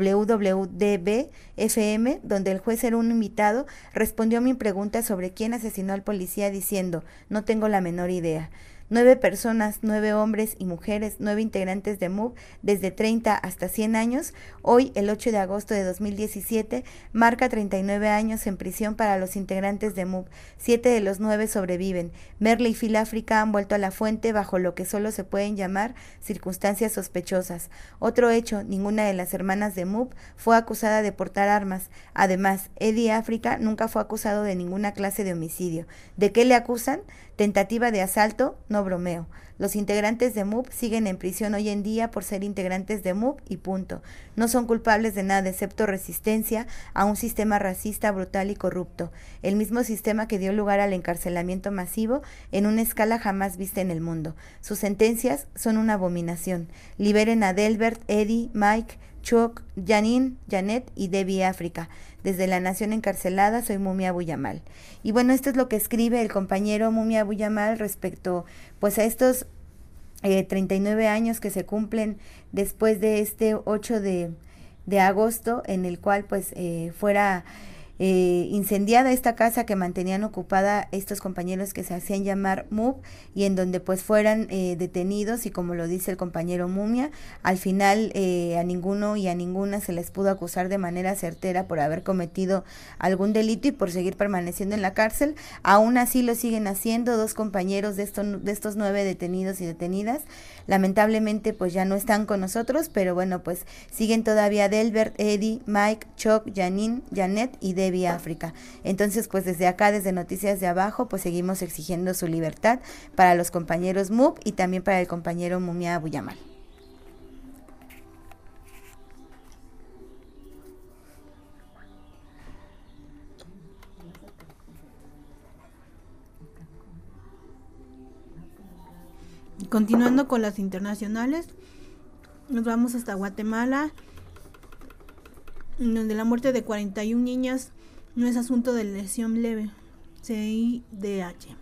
WWDB-FM, donde el juez era un invitado, respondió a mi pregunta sobre quién asesinó al policía diciendo: no tengo la menor idea. 9 personas, 9 hombres y mujeres, 9 integrantes de MUB desde 30 hasta 100 años. Hoy, el 8 de agosto de 2017, marca 39 años en prisión para los integrantes de MUB. 7 de los 9 sobreviven. Merle y Phil África han vuelto a la fuente bajo lo que solo se pueden llamar circunstancias sospechosas. Otro hecho, ninguna de las hermanas de MUB fue acusada de portar armas. Además, Eddie África nunca fue acusado de ninguna clase de homicidio. ¿De qué le acusan? Tentativa de asalto, no bromeo. Los integrantes de MUB siguen en prisión hoy en día por ser integrantes de MUB y punto. No son culpables de nada excepto resistencia a un sistema racista, brutal y corrupto. El mismo sistema que dio lugar al encarcelamiento masivo en una escala jamás vista en el mundo. Sus sentencias son una abominación. Liberen a Delbert, Eddie, Mike, Chuck, Janine, Janet y Debbie África. Desde La Nación Encarcelada, soy Mumia Abu Yamal. Y bueno, esto es lo que escribe el compañero Mumia Abu Yamal respecto pues a estos 39 años que se cumplen después de este 8 de agosto, en el cual pues fuera incendiada esta casa que mantenían ocupada estos compañeros que se hacían llamar MUB, y en donde pues fueran detenidos, y como lo dice el compañero Mumia, al final a ninguno y a ninguna se les pudo acusar de manera certera por haber cometido algún delito y por seguir permaneciendo en la cárcel. Aún así lo siguen haciendo. 2 compañeros de estos 9 detenidos y detenidas lamentablemente pues ya no están con nosotros, pero bueno, pues siguen todavía Delbert, Eddie, Mike, Chuck, Janine, Janet y Debbie África. Entonces pues desde acá, desde Noticias de Abajo, pues seguimos exigiendo su libertad para los compañeros MUB y también para el compañero Mumia Abu Yamal. Continuando con las internacionales, nos vamos hasta Guatemala, donde la muerte de 41 niñas no es asunto de lesión leve, CIDH.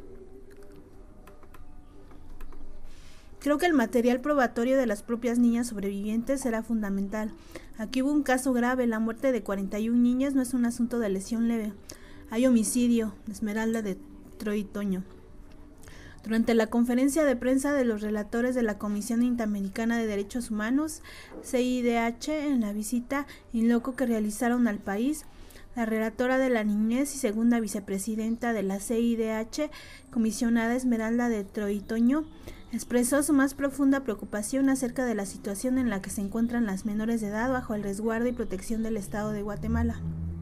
Creo que el material probatorio de las propias niñas sobrevivientes será fundamental. Aquí hubo un caso grave, la muerte de 41 niñas no es un asunto de lesión leve. Hay homicidio, Esmeralda de Troy Toño. Durante la conferencia de prensa de los relatores de la Comisión Interamericana de Derechos Humanos, CIDH, en la visita in loco que realizaron al país, la relatora de la niñez y segunda vicepresidenta de la CIDH, comisionada Esmeralda de Troitoño, expresó su más profunda preocupación acerca de la situación en la que se encuentran las menores de edad bajo el resguardo y protección del Estado de Guatemala.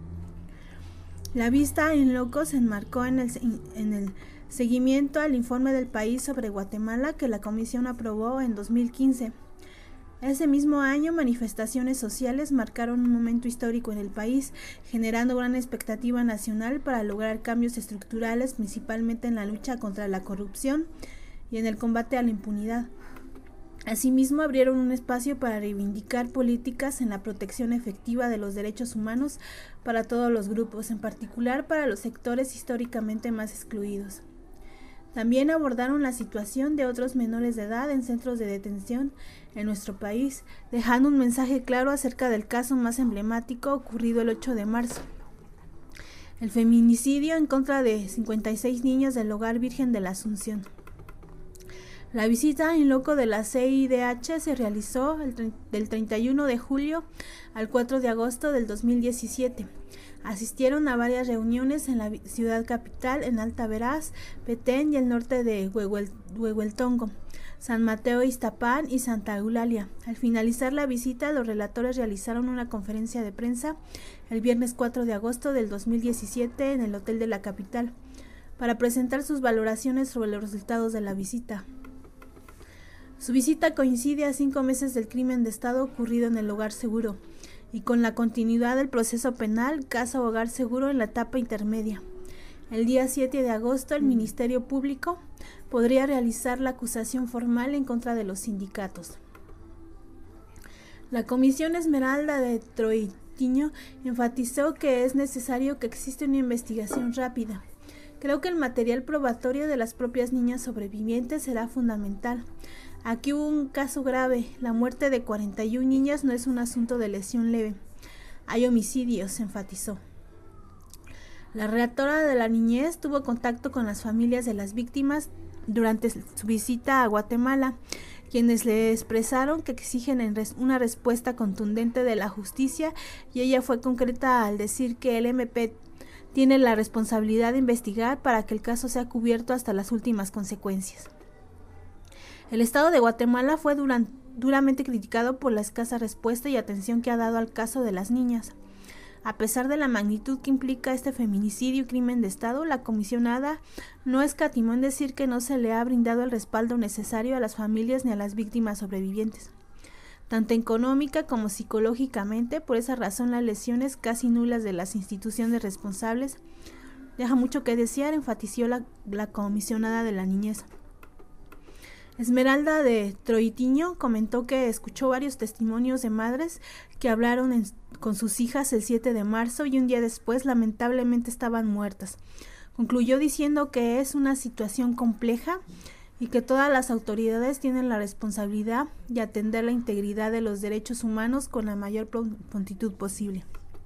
La vista in loco se enmarcó en el seguimiento al informe del país sobre Guatemala que la Comisión aprobó en 2015. Ese mismo año, manifestaciones sociales marcaron un momento histórico en el país, generando gran expectativa nacional para lograr cambios estructurales, principalmente en la lucha contra la corrupción y en el combate a la impunidad. Asimismo, abrieron un espacio para reivindicar políticas en la protección efectiva de los derechos humanos para todos los grupos, en particular para los sectores históricamente más excluidos. También abordaron la situación de otros menores de edad en centros de detención en nuestro país, dejando un mensaje claro acerca del caso más emblemático ocurrido el 8 de marzo. El feminicidio en contra de 56 niños del Hogar Virgen de la Asunción. La visita in loco de la CIDH se realizó del 31 de julio al 4 de agosto del 2017. Asistieron a varias reuniones en la ciudad capital, en Alta Verás, Petén y el norte de Huehuetongo, San Mateo Iztapán y Santa Eulalia. Al finalizar la visita, los relatores realizaron una conferencia de prensa el viernes 4 de agosto del 2017 en el hotel de la capital, para presentar sus valoraciones sobre los resultados de la visita. Su visita coincide a 5 meses del crimen de Estado ocurrido en el Hogar Seguro y con la continuidad del proceso penal caso Hogar Seguro en la etapa intermedia. El día 7 de agosto el Ministerio Público podría realizar la acusación formal en contra de los sindicatos. La Comisión Esmeralda de Troitiño enfatizó que es necesario que exista una investigación rápida. Creo que el material probatorio de las propias niñas sobrevivientes será fundamental. Aquí hubo un caso grave, la muerte de 41 niñas no es un asunto de lesión leve. Hay homicidios, se enfatizó. La relatora de la niñez tuvo contacto con las familias de las víctimas durante su visita a Guatemala, quienes le expresaron que exigen una respuesta contundente de la justicia, y ella fue concreta al decir que el MP tiene la responsabilidad de investigar para que el caso sea cubierto hasta las últimas consecuencias. El Estado de Guatemala fue duramente criticado por la escasa respuesta y atención que ha dado al caso de las niñas. A pesar de la magnitud que implica este feminicidio y crimen de Estado, la comisionada no escatimó en decir que no se le ha brindado el respaldo necesario a las familias ni a las víctimas sobrevivientes, tanto económica como psicológicamente. Por esa razón, las lesiones casi nulas de las instituciones responsables deja mucho que desear, enfatizó la comisionada de la niñez. Esmeralda de Troitiño comentó que escuchó varios testimonios de madres que hablaron con sus hijas el 7 de marzo y un día después lamentablemente estaban muertas. Concluyó diciendo que es una situación compleja y que todas las autoridades tienen la responsabilidad de atender la integridad de los derechos humanos con la mayor prontitud posible.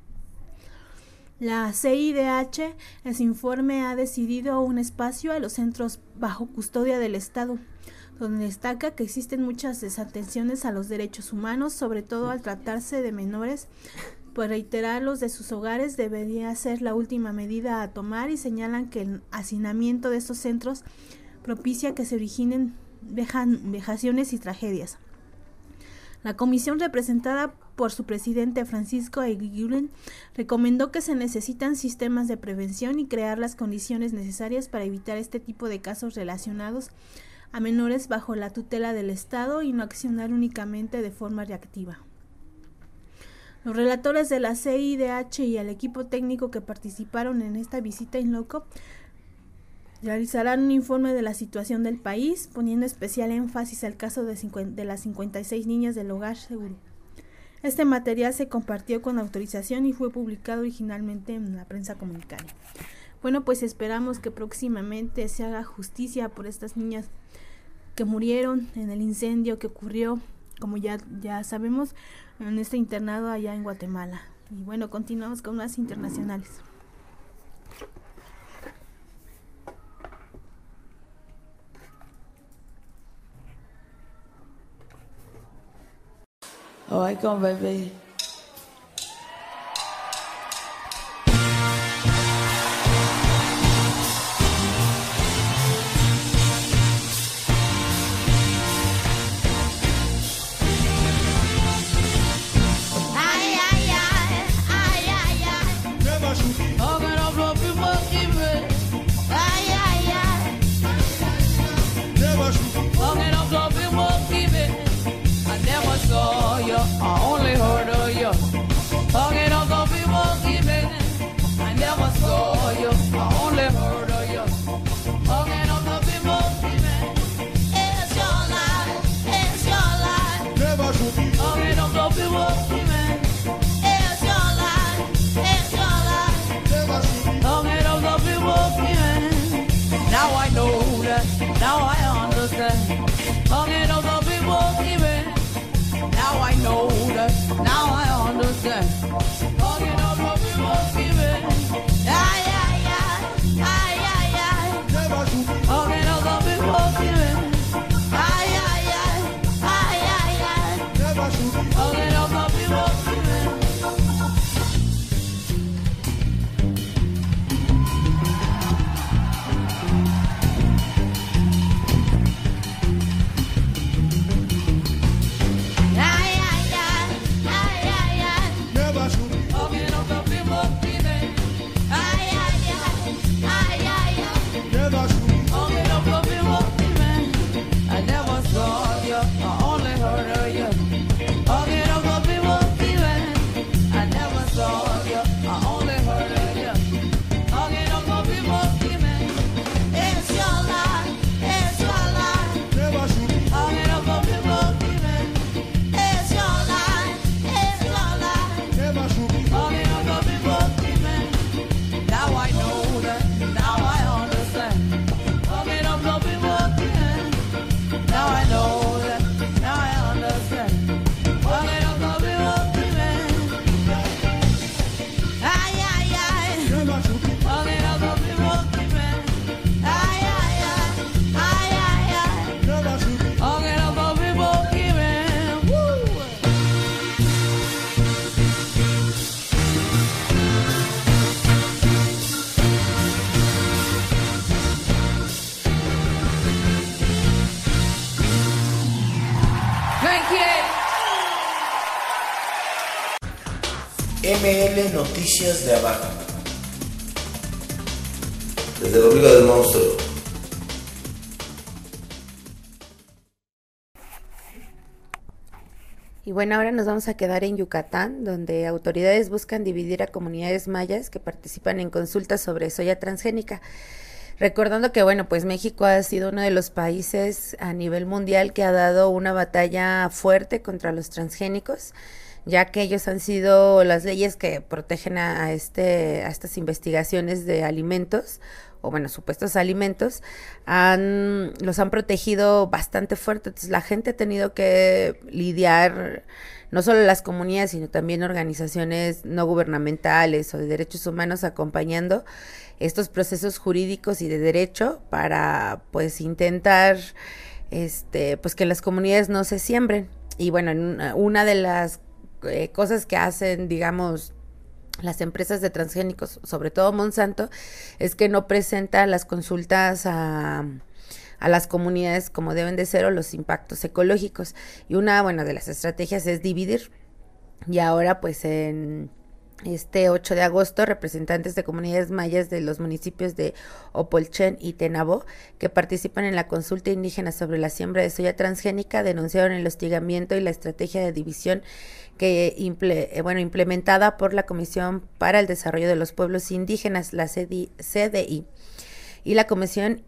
La CIDH, en su informe, ha decidido un espacio a los centros bajo custodia del Estado, donde destaca que existen muchas desatenciones a los derechos humanos, sobre todo al tratarse de menores, pues reiterarlos de sus hogares debería ser la última medida a tomar, y señalan que el hacinamiento de estos centros propicia que se originen vejaciones y tragedias. La comisión, representada por su presidente Francisco Eguiguren, recomendó que se necesitan sistemas de prevención y crear las condiciones necesarias para evitar este tipo de casos relacionados a menores bajo la tutela del Estado y no accionar únicamente de forma reactiva. Los relatores de la CIDH y el equipo técnico que participaron en esta visita in loco realizarán un informe de la situación del país, poniendo especial énfasis al caso de las 56 niñas del Hogar Seguro. Este material se compartió con autorización y fue publicado originalmente en la prensa comunitaria. Bueno, pues esperamos que próximamente se haga justicia por estas niñas que murieron en el incendio que ocurrió, como ya sabemos, en este internado allá en Guatemala. Y bueno, continuamos con más internacionales. Oh, I come, baby. ¿Saben quién? ML Noticias de Abajo. Desde el ombligo del monstruo. Y bueno, ahora nos vamos a quedar en Yucatán, donde autoridades buscan dividir a comunidades mayas que participan en consultas sobre soya transgénica. Recordando que, bueno, pues México ha sido uno de los países a nivel mundial que ha dado una batalla fuerte contra los transgénicos, ya que ellos han sido las leyes que protegen a estas investigaciones de alimentos, o bueno, supuestos alimentos, los han protegido bastante fuerte. Entonces la gente ha tenido que lidiar, no solo las comunidades, sino también organizaciones no gubernamentales o de derechos humanos acompañando estos procesos jurídicos y de derecho para pues intentar pues que las comunidades no se siembren. Y bueno, una de las cosas que hacen, digamos, las empresas de transgénicos, sobre todo Monsanto, es que no presenta las consultas a las comunidades como deben de ser o los impactos ecológicos. Y una, bueno, de las estrategias es dividir. Y ahora, pues en este 8 de agosto, representantes de comunidades mayas de los municipios de Opolchen y Tenabo, que participan en la consulta indígena sobre la siembra de soya transgénica, denunciaron el hostigamiento y la estrategia de división que implementada por la Comisión para el Desarrollo de los Pueblos Indígenas, la CDI, y la Comisión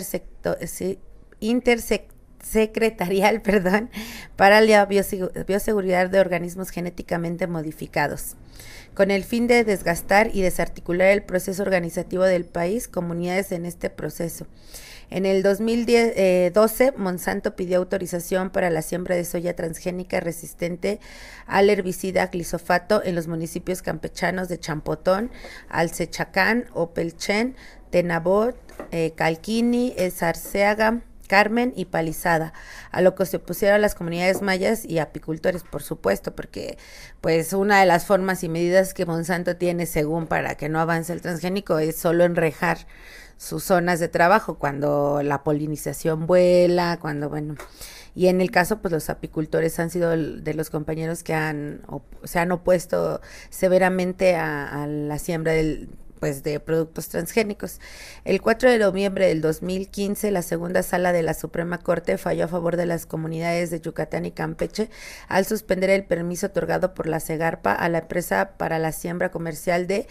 Intersecretarial para la bioseguridad de organismos genéticamente modificados. Con el fin de desgastar y desarticular el proceso organizativo del país, comunidades en este proceso. En el 2012, Monsanto pidió autorización para la siembra de soya transgénica resistente al herbicida glifosato en los municipios campechanos de Champotón, Alsechacán, Opelchen, Tenabot, Calquini, Zarceaga, Carmen y Palizada, a lo que se opusieron las comunidades mayas y apicultores, por supuesto, porque pues una de las formas y medidas que Monsanto tiene según para que no avance el transgénico es solo enrejar sus zonas de trabajo cuando la polinización vuela, y en el caso pues los apicultores han sido de los compañeros que se han opuesto severamente a la siembra de productos transgénicos. El 4 de noviembre del 2015, la segunda sala de la Suprema Corte falló a favor de las comunidades de Yucatán y Campeche al suspender el permiso otorgado por la Segarpa a la empresa para la siembra comercial de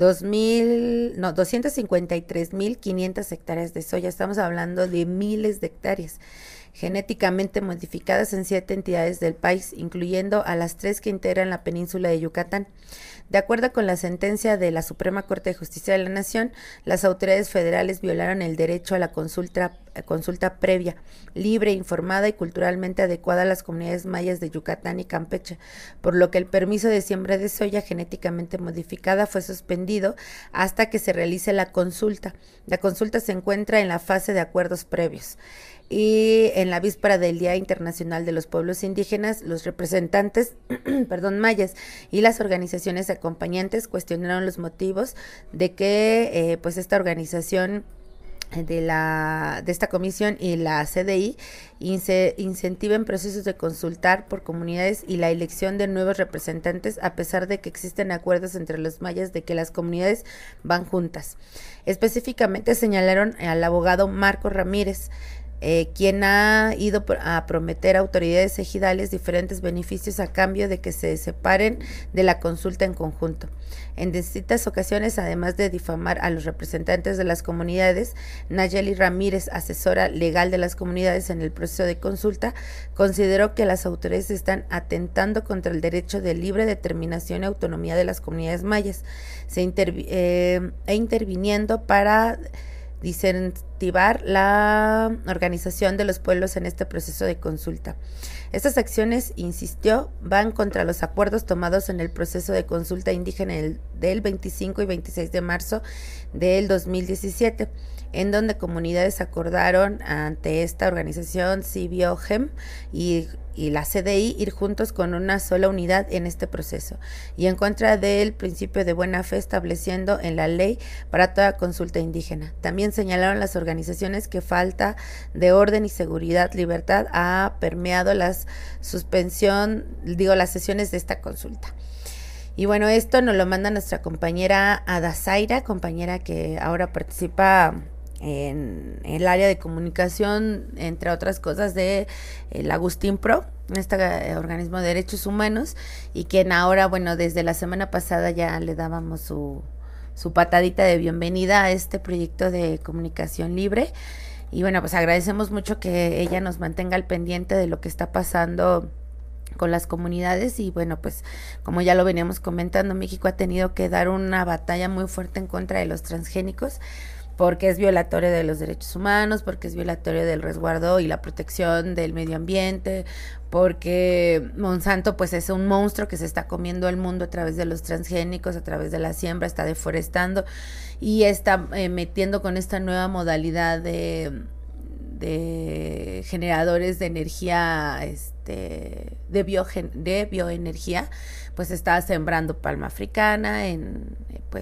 253.500 hectáreas de soya. Estamos hablando de miles de hectáreas genéticamente modificadas en 7 entidades del país, incluyendo a las 3 que integran la península de Yucatán. De acuerdo con la sentencia de la Suprema Corte de Justicia de la Nación, las autoridades federales violaron el derecho a la consulta previa, libre, informada y culturalmente adecuada a las comunidades mayas de Yucatán y Campeche, por lo que el permiso de siembra de soya genéticamente modificada fue suspendido hasta que se realice la consulta. La consulta se encuentra en la fase de acuerdos previos. Y en la víspera del Día Internacional de los Pueblos Indígenas, los representantes mayas y las organizaciones acompañantes cuestionaron los motivos de que esta organización de esta comisión y la CDI incentiven procesos de consultar por comunidades y la elección de nuevos representantes, a pesar de que existen acuerdos entre los mayas de que las comunidades van juntas. Específicamente señalaron al abogado Marco Ramírez, quien ha ido a prometer a autoridades ejidales diferentes beneficios a cambio de que se separen de la consulta en conjunto. En distintas ocasiones, además de difamar a los representantes de las comunidades, Nayeli Ramírez, asesora legal de las comunidades en el proceso de consulta, consideró que las autoridades están atentando contra el derecho de libre determinación y autonomía de las comunidades mayas, interviniendo para disincentivar la organización de los pueblos en este proceso de consulta. Estas acciones, insistió, van contra los acuerdos tomados en el proceso de consulta indígena del 25 y 26 de marzo del 2017. en donde comunidades acordaron ante esta organización CBOGEM y la CDI ir juntos con una sola unidad en este proceso y en contra del principio de buena fe estableciendo en la ley para toda consulta indígena. También señalaron las organizaciones que falta de orden y seguridad, libertad ha permeado las sesiones de esta consulta. Y bueno, esto nos lo manda nuestra compañera Ada Zaira, compañera que ahora participa en el área de comunicación, entre otras cosas, de el Agustín Pro, este organismo de derechos humanos, y quien ahora, bueno, desde la semana pasada ya le dábamos su patadita de bienvenida a este proyecto de comunicación libre. Y bueno, pues agradecemos mucho que ella nos mantenga al pendiente de lo que está pasando con las comunidades. Y bueno, pues como ya lo veníamos comentando, México ha tenido que dar una batalla muy fuerte en contra de los transgénicos, porque es violatorio de los derechos humanos, porque es violatorio del resguardo y la protección del medio ambiente, porque Monsanto pues es un monstruo que se está comiendo el mundo a través de los transgénicos, a través de la siembra, está deforestando y está metiendo con esta nueva modalidad de generadores de energía, de bioenergía, pues está sembrando palma africana en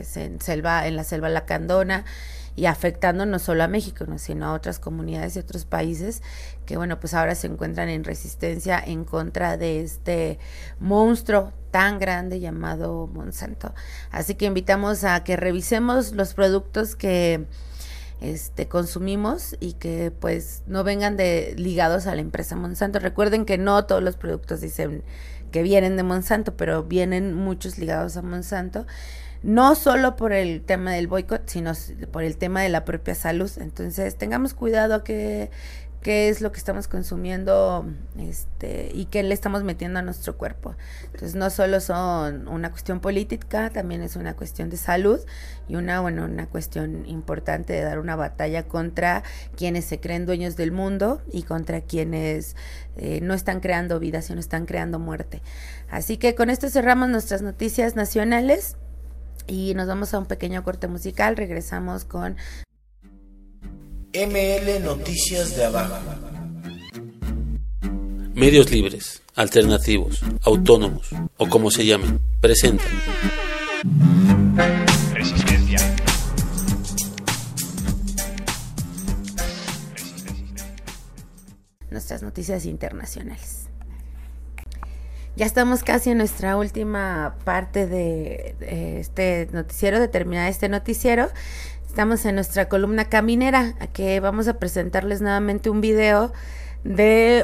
la selva lacandona, y afectando no solo a México, sino a otras comunidades y otros países que, bueno, pues ahora se encuentran en resistencia en contra de este monstruo tan grande llamado Monsanto. Así que invitamos a que revisemos los productos que consumimos y que pues no vengan ligados a la empresa Monsanto. Recuerden que no todos los productos dicen que vienen de Monsanto, pero vienen muchos ligados a Monsanto, no solo por el tema del boicot, sino por el tema de la propia salud. Entonces tengamos cuidado a qué es lo que estamos consumiendo y qué le estamos metiendo a nuestro cuerpo. Entonces no solo son una cuestión política, también es una cuestión de salud y una cuestión importante de dar una batalla contra quienes se creen dueños del mundo y contra quienes no están creando vida, sino están creando muerte. Así que con esto cerramos nuestras noticias nacionales y nos vamos a un pequeño corte musical. Regresamos con ML Noticias de Abajo. Medios libres, alternativos, autónomos o como se llamen, presentan Resistencia. Nuestras noticias internacionales. Ya estamos casi en nuestra última parte de este noticiero, de terminar este noticiero. Estamos en nuestra columna caminera, que vamos a presentarles nuevamente un video de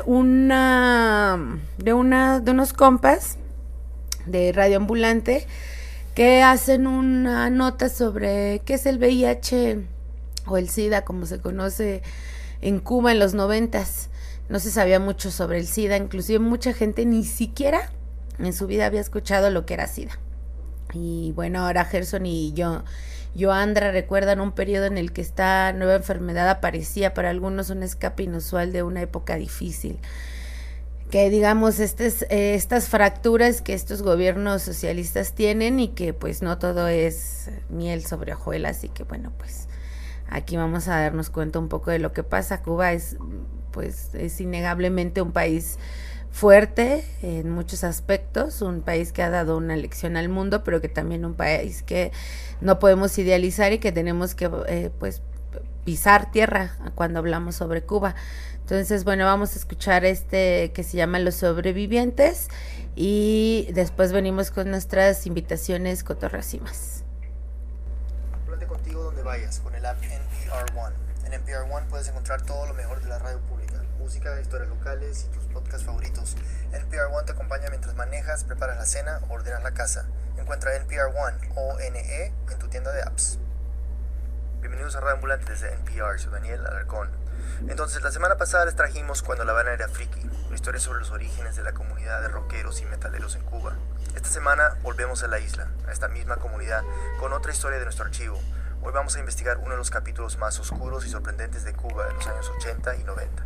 unos compas de Radio Ambulante que hacen una nota sobre qué es el VIH o el SIDA, como se conoce en Cuba en los 90s. No se sabía mucho sobre el SIDA, inclusive mucha gente ni siquiera en su vida había escuchado lo que era SIDA. Y bueno, ahora Gerson y Joandra recuerdan un periodo en el que esta nueva enfermedad aparecía para algunos un escape inusual de una época difícil. Que digamos, estas fracturas que estos gobiernos socialistas tienen y que pues no todo es miel sobre hojuelas, y que bueno, pues aquí vamos a darnos cuenta un poco de lo que pasa. Cuba es innegablemente un país fuerte en muchos aspectos, un país que ha dado una lección al mundo, pero que también un país que no podemos idealizar y que tenemos que pisar tierra cuando hablamos sobre Cuba. Entonces, bueno, vamos a escuchar que se llama Los Sobrevivientes y después venimos con nuestras invitaciones cotorracimas. Hablate contigo donde vayas con el app NPR One. En NPR One puedes encontrar todo lo mejor de la radio pública, música, historias locales y tus podcasts favoritos. NPR One te acompaña mientras manejas, preparas la cena o ordenas la casa. Encuentra NPR One, ONE, en tu tienda de apps. Bienvenidos a Radio Ambulante desde NPR, soy Daniel Alarcón. Entonces, la semana pasada les trajimos Cuando La Habana Era Friki, una historia sobre los orígenes de la comunidad de rockeros y metaleros en Cuba. Esta semana volvemos a la isla, a esta misma comunidad, con otra historia de nuestro archivo. Hoy vamos a investigar uno de los capítulos más oscuros y sorprendentes de Cuba de los años 80 y 90.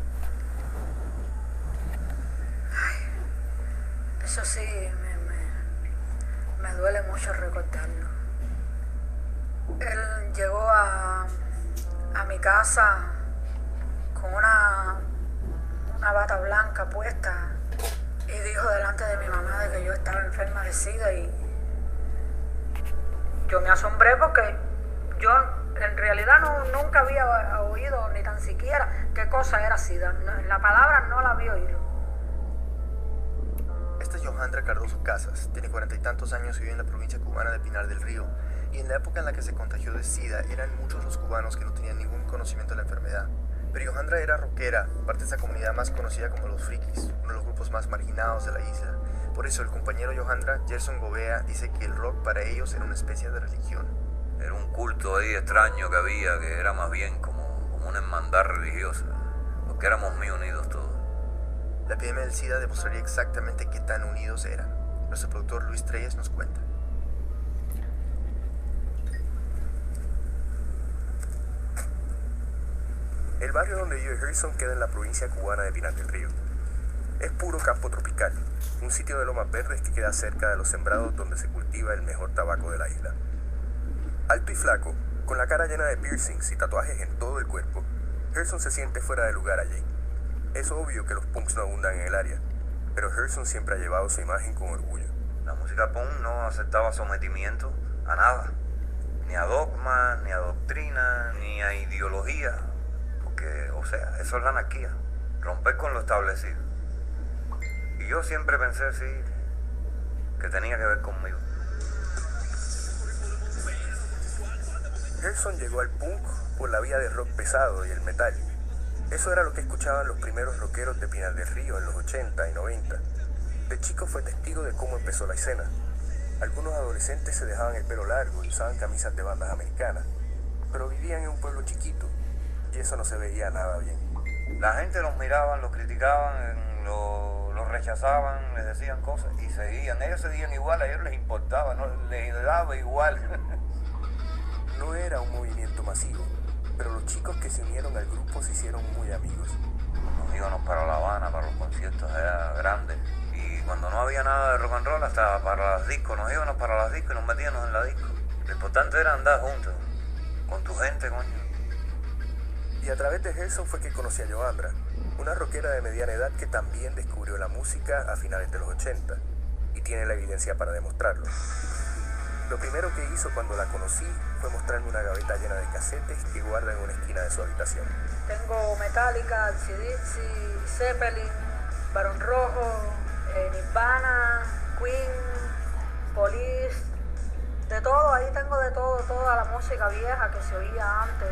Eso sí, me duele mucho recordarlo. Él llegó a a mi casa con una bata blanca puesta y dijo delante de mi mamá de que yo estaba enferma de SIDA, y yo me asombré porque yo en realidad nunca había oído ni tan siquiera qué cosa era SIDA. La palabra no la había oído. Esta es Johandra Cardoso Casas, tiene 40 y tantos años y vive en la provincia cubana de Pinar del Río, y en la época en la que se contagió de SIDA eran muchos los cubanos que no tenían ningún conocimiento de la enfermedad. Pero Johandra era rockera, parte de esa comunidad más conocida como los frikis, uno de los grupos más marginados de la isla. Por eso el compañero Johandra, Gerson Gobea, dice que el rock para ellos era una especie de religión. Era un culto ahí extraño que había, que era más bien como una hermandad religiosa, porque éramos muy unidos todos. La epidemia del SIDA demostraría exactamente qué tan unidos eran. Nuestro productor Luis Treyes nos cuenta. El barrio donde vive Harrison queda en la provincia cubana de Pinar del Río. Es puro campo tropical, un sitio de lomas verdes que queda cerca de los sembrados donde se cultiva el mejor tabaco de la isla. Alto y flaco, con la cara llena de piercings y tatuajes en todo el cuerpo, Harrison se siente fuera de lugar allí. Es obvio que los punks no abundan en el área, pero Harrison siempre ha llevado su imagen con orgullo. La música punk no aceptaba sometimiento a nada, ni a dogmas, ni a doctrina, ni a ideología, porque, o sea, eso es la anarquía, romper con lo establecido. Y yo siempre pensé, sí, que tenía que ver conmigo. Harrison llegó al punk por la vía del rock pesado y el metal. Eso era lo que escuchaban los primeros rockeros de Pinar del Río en los 80 y 90. De chico fue testigo de cómo empezó la escena. Algunos adolescentes se dejaban el pelo largo y usaban camisas de bandas americanas, pero vivían en un pueblo chiquito y eso no se veía nada bien. La gente los miraban, los criticaban, los rechazaban, les decían cosas y seguían. Ellos seguían igual, a ellos les importaba, no les daba igual. No era un movimiento masivo, pero los chicos que se unieron al grupo se hicieron muy amigos. Nos íbamos para La Habana, para los conciertos allá grandes. Y cuando no había nada de rock and roll, hasta para las discos, nos íbamos para las discos y nos metíamos en la disco. Lo importante era andar juntos, con tu gente, coño. Y a través de Harrison fue que conocí a Johandra, una rockera de mediana edad que también descubrió la música a finales de los 80 y tiene la evidencia para demostrarlo. Lo primero que hizo cuando la conocí fue mostrarme una gaveta llena de casetes que guarda en una esquina de su habitación. Tengo Metallica, AC/DC, Zeppelin, Barón Rojo, Nirvana, Queen, Police, de todo, ahí tengo de todo, toda la música vieja que se oía antes,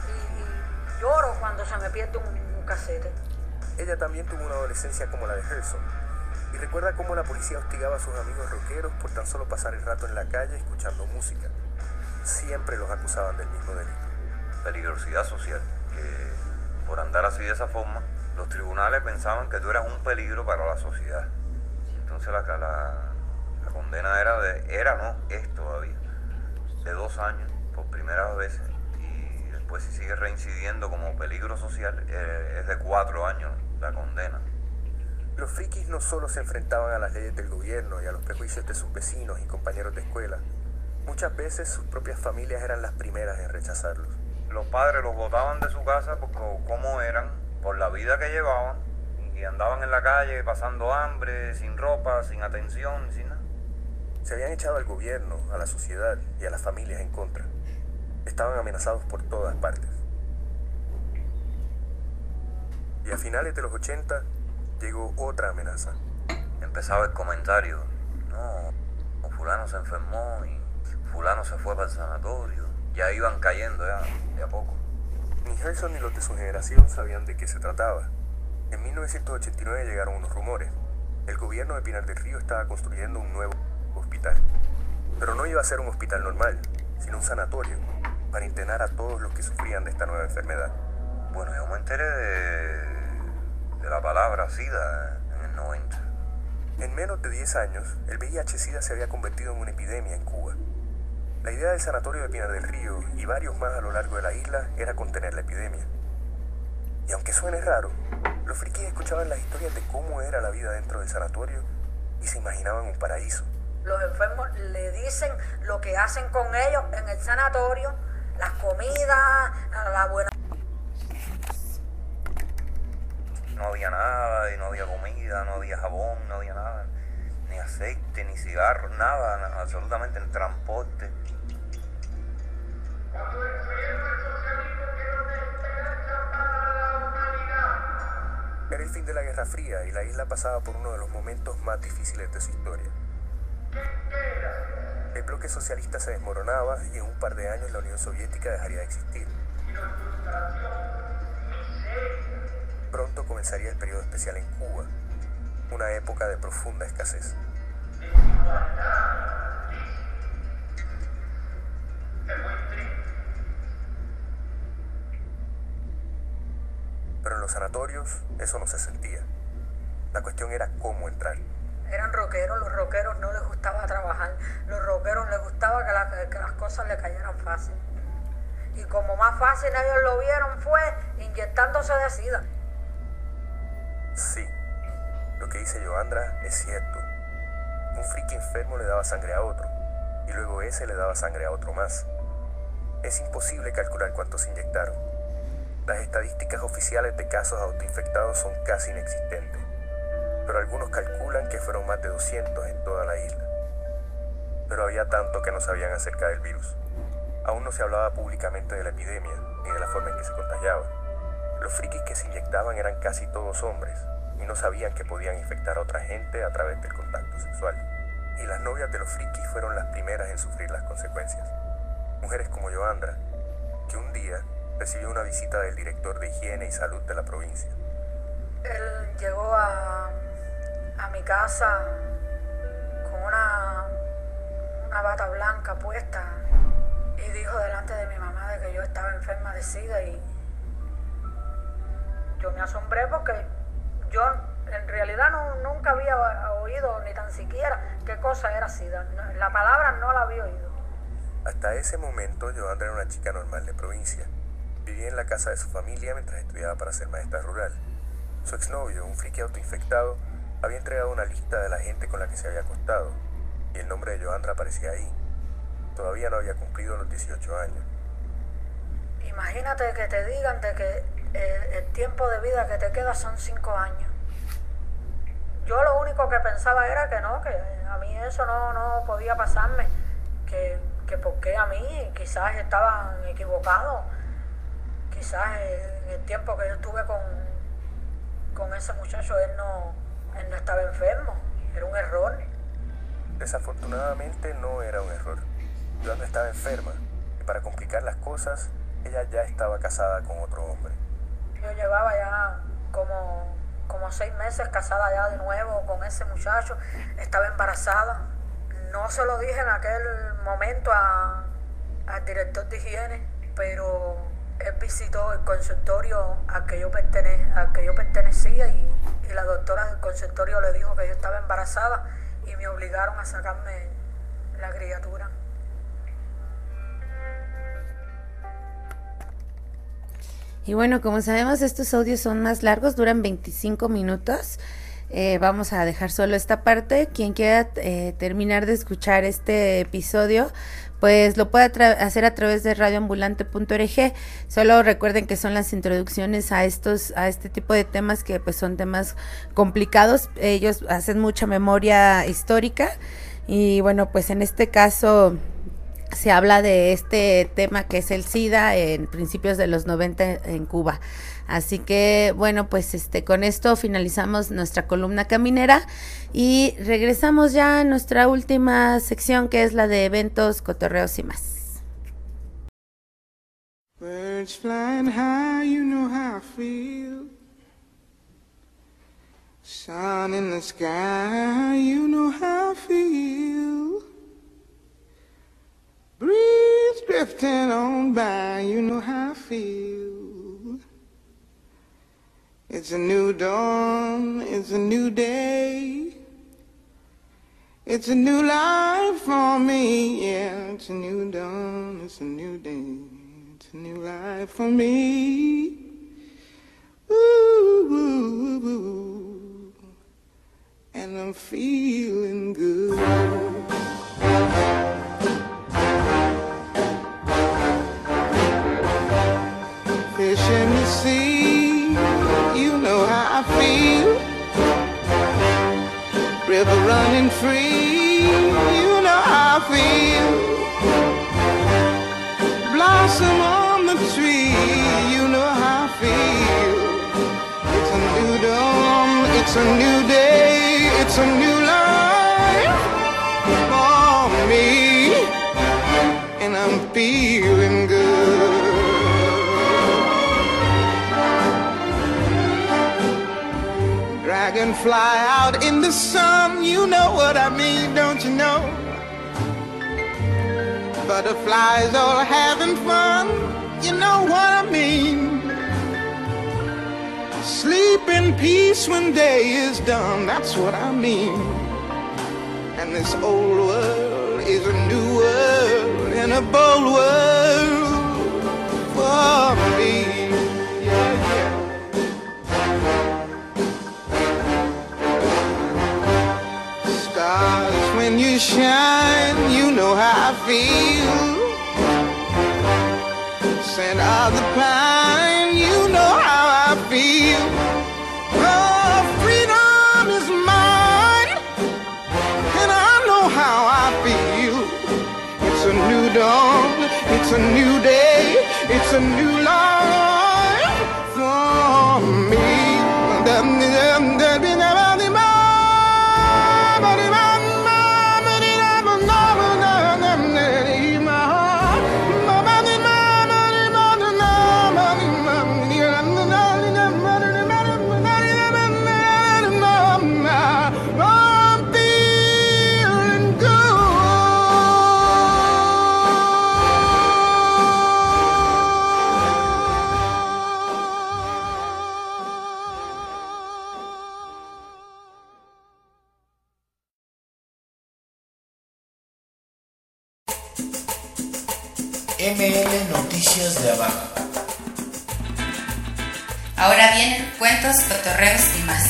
y lloro cuando se me pierde un casete. Ella también tuvo una adolescencia como la de Harrison, y recuerda cómo la policía hostigaba a sus amigos rockeros por tan solo pasar el rato en la calle escuchando música. Siempre los acusaban del mismo delito. Peligrosidad social, que por andar así de esa forma, los tribunales pensaban que tú eras un peligro para la sociedad. Entonces la condena es todavía, de 2 años por primera vez, y después si sigue reincidiendo como peligro social, es de 4 años la condena. Los frikis no solo se enfrentaban a las leyes del gobierno y a los prejuicios de sus vecinos y compañeros de escuela. Muchas veces sus propias familias eran las primeras en rechazarlos. Los padres los botaban de su casa por cómo eran, por la vida que llevaban, y andaban en la calle pasando hambre, sin ropa, sin atención, sin nada. Se habían echado al gobierno, a la sociedad y a las familias en contra. Estaban amenazados por todas partes. Y a finales de los 80 llegó otra amenaza. Empezaba el comentario: no, fulano se enfermó y fulano se fue para el sanatorio. Ya iban cayendo de a poco. Ni Harrison ni los de su generación sabían de qué se trataba. En 1989 llegaron unos rumores. El gobierno de Pinar del Río estaba construyendo un nuevo hospital. Pero no iba a ser un hospital normal, sino un sanatorio, para internar a todos los que sufrían de esta nueva enfermedad. Bueno, yo me enteré de la palabra SIDA en el 90. En menos de 10 años, el VIH-Sida se había convertido en una epidemia en Cuba. La idea del sanatorio de Pinar del Río y varios más a lo largo de la isla era contener la epidemia. Y aunque suene raro, los frikis escuchaban las historias de cómo era la vida dentro del sanatorio y se imaginaban un paraíso. Los enfermos le dicen lo que hacen con ellos en el sanatorio las comidas, la buena... No había nada, y no había comida, no había jabón, no había nada, ni aceite, ni cigarros, nada, absolutamente en transporte. Era el fin de la Guerra Fría y la isla pasaba por uno de los momentos más difíciles de su historia. El bloque socialista se desmoronaba y en un par de años la Unión Soviética dejaría de existir. Pronto comenzaría el periodo especial en Cuba, una época de profunda escasez. Pero en los sanatorios eso no se sentía. La cuestión era cómo entrar. Eran rockeros, los rockeros no les gustaba trabajar, los rockeros les gustaba que las cosas le cayeran fácil. Y como más fácil ellos lo vieron fue inyectándose de sida. Sí, lo que dice Joandra es cierto. Un friki enfermo le daba sangre a otro, y luego ese le daba sangre a otro más. Es imposible calcular cuántos inyectaron. Las estadísticas oficiales de casos autoinfectados son casi inexistentes, pero algunos calculan que fueron más de 200 en toda la isla. Pero había tanto que no sabían acerca del virus. Aún no se hablaba públicamente de la epidemia, ni de la forma en que se contagiaba. Los frikis que se inyectaban eran casi todos hombres, y no sabían que podían infectar a otra gente a través del contacto sexual. Y las novias de los frikis fueron las primeras en sufrir las consecuencias. Mujeres como Joandra, que un día recibió una visita del director de higiene y salud de la provincia. Él llegó a mi casa con una bata blanca puesta y dijo delante de mi mamá de que yo estaba enferma de SIDA, y yo me asombré porque yo en realidad nunca había oído ni tan siquiera qué cosa era SIDA. La palabra no la había oído. Hasta ese momento Joandra era una chica normal de provincia. Vivía en la casa de su familia mientras estudiaba para ser maestra rural. Su exnovio, un friki autoinfectado, había entregado una lista de la gente con la que se había acostado, y el nombre de Joandra aparecía ahí. Todavía no había cumplido los 18 años. Imagínate que te digan de que el tiempo de vida que te queda son 5 años. Yo lo único que pensaba era que no, que a mí eso no podía pasarme, que porque a mí quizás estaban equivocados, quizás en el tiempo que yo estuve con ese muchacho él no estaba enfermo, era un error. Desafortunadamente no era un error. Joandra estaba enferma y para complicar las cosas, ella ya estaba casada con otro hombre. Yo llevaba ya como 6 meses casada ya de nuevo con ese muchacho, estaba embarazada. No se lo dije en aquel momento al director de higiene, pero él visitó el consultorio al que yo pertenecía y la doctora del consultorio le dijo que yo estaba embarazada y me obligaron a sacarme la criatura. Y bueno, como sabemos, estos audios son más largos, duran 25 minutos. Vamos a dejar solo esta parte. Quien quiera terminar de escuchar este episodio, pues lo puede hacer a través de radioambulante.org. Solo recuerden que son las introducciones a este tipo de temas que pues son temas complicados. Ellos hacen mucha memoria histórica y bueno, pues en este caso se habla de este tema que es el SIDA en principios de los 90 en Cuba. Así que bueno, pues con esto finalizamos nuestra columna caminera y regresamos ya a nuestra última sección, que es la de eventos, cotorreos y más. Birds flying high, you know how I feel. Sun in the sky, you know how I feel. Breeze drifting on by, you know how I feel. It's a new dawn, it's a new day. It's a new life for me, yeah. It's a new dawn, it's a new day. It's a new life for me. Ooh, ooh, ooh, ooh. And I'm feeling good. how I feel. River running free, you know how I feel. Blossom on the tree, you know how I feel. It's a new dawn, it's a new day, it's a new life for me, and I'm feeling good. Dragonfly out in the sun, you know what I mean, don't you know? Butterflies all having fun, you know what I mean. Sleep in peace when day is done, that's what I mean. And this old world is a new world, and a bold world for me. Yeah, yeah. Stars, when you shine, you know how I feel. Scent of the pine, you know how I feel. Oh, freedom is mine, and I know how I feel. It's a new dawn, it's a new day, it's a new life for me. ML Noticias de Abajo. Ahora vienen cuentos, cotorreos y más.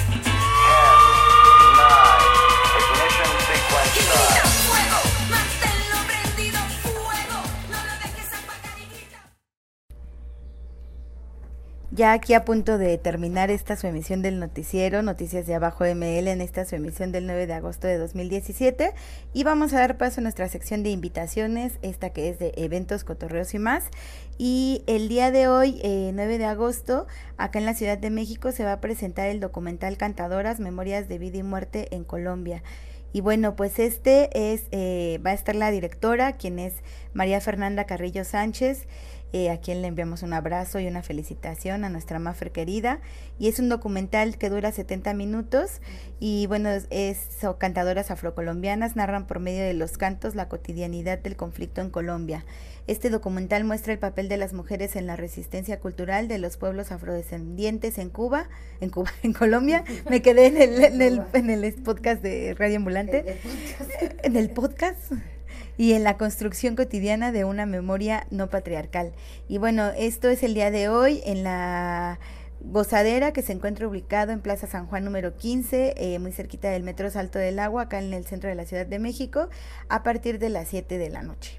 Ya aquí a punto de terminar esta su emisión del noticiero, Noticias de Abajo ML, en esta su emisión del 9 de agosto de 2017, y vamos a dar paso a nuestra sección de invitaciones, esta que es de eventos, cotorreos y más. Y el día de hoy, 9 de agosto, acá en la Ciudad de México se va a presentar el documental Cantadoras, Memorias de Vida y Muerte en Colombia. Y bueno, pues va a estar la directora, quien es María Fernanda Carrillo Sánchez, a quien le enviamos un abrazo y una felicitación a nuestra Mafer querida. Y es un documental que dura 70 minutos y bueno, son cantadoras afrocolombianas, narran por medio de los cantos la cotidianidad del conflicto en Colombia. Este documental muestra el papel de las mujeres en la resistencia cultural de los pueblos afrodescendientes en Colombia. Me quedé en el podcast de Radio Ambulante. En el podcast. Y en la construcción cotidiana de una memoria no patriarcal. Y bueno, esto es el día de hoy en la Gozadera, que se encuentra ubicado en Plaza San Juan número 15, muy cerquita del Metro Salto del Agua, acá en el centro de la Ciudad de México, a partir de las 7 de la noche.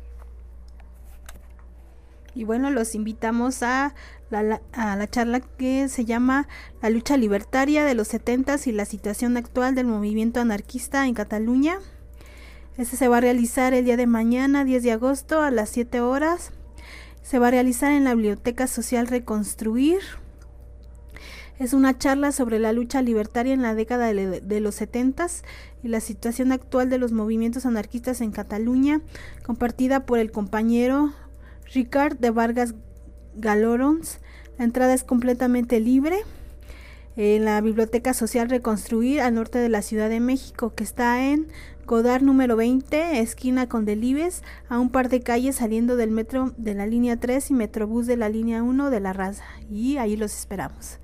Y bueno, los invitamos a la charla que se llama La lucha libertaria de los 70s y la situación actual del movimiento anarquista en Cataluña. Este se va a realizar el día de mañana, 10 de agosto, a las 7 horas. Se va a realizar en la Biblioteca Social Reconstruir. Es una charla sobre la lucha libertaria en la década de los 70s y la situación actual de los movimientos anarquistas en Cataluña, compartida por el compañero Ricard de Vargas Galorons. La entrada es completamente libre. En la Biblioteca Social Reconstruir, al norte de la Ciudad de México, que está en Godard número 20, esquina con Delibes, a un par de calles saliendo del metro de la línea 3 y Metrobús de la línea 1 de La Raza. Y ahí los esperamos.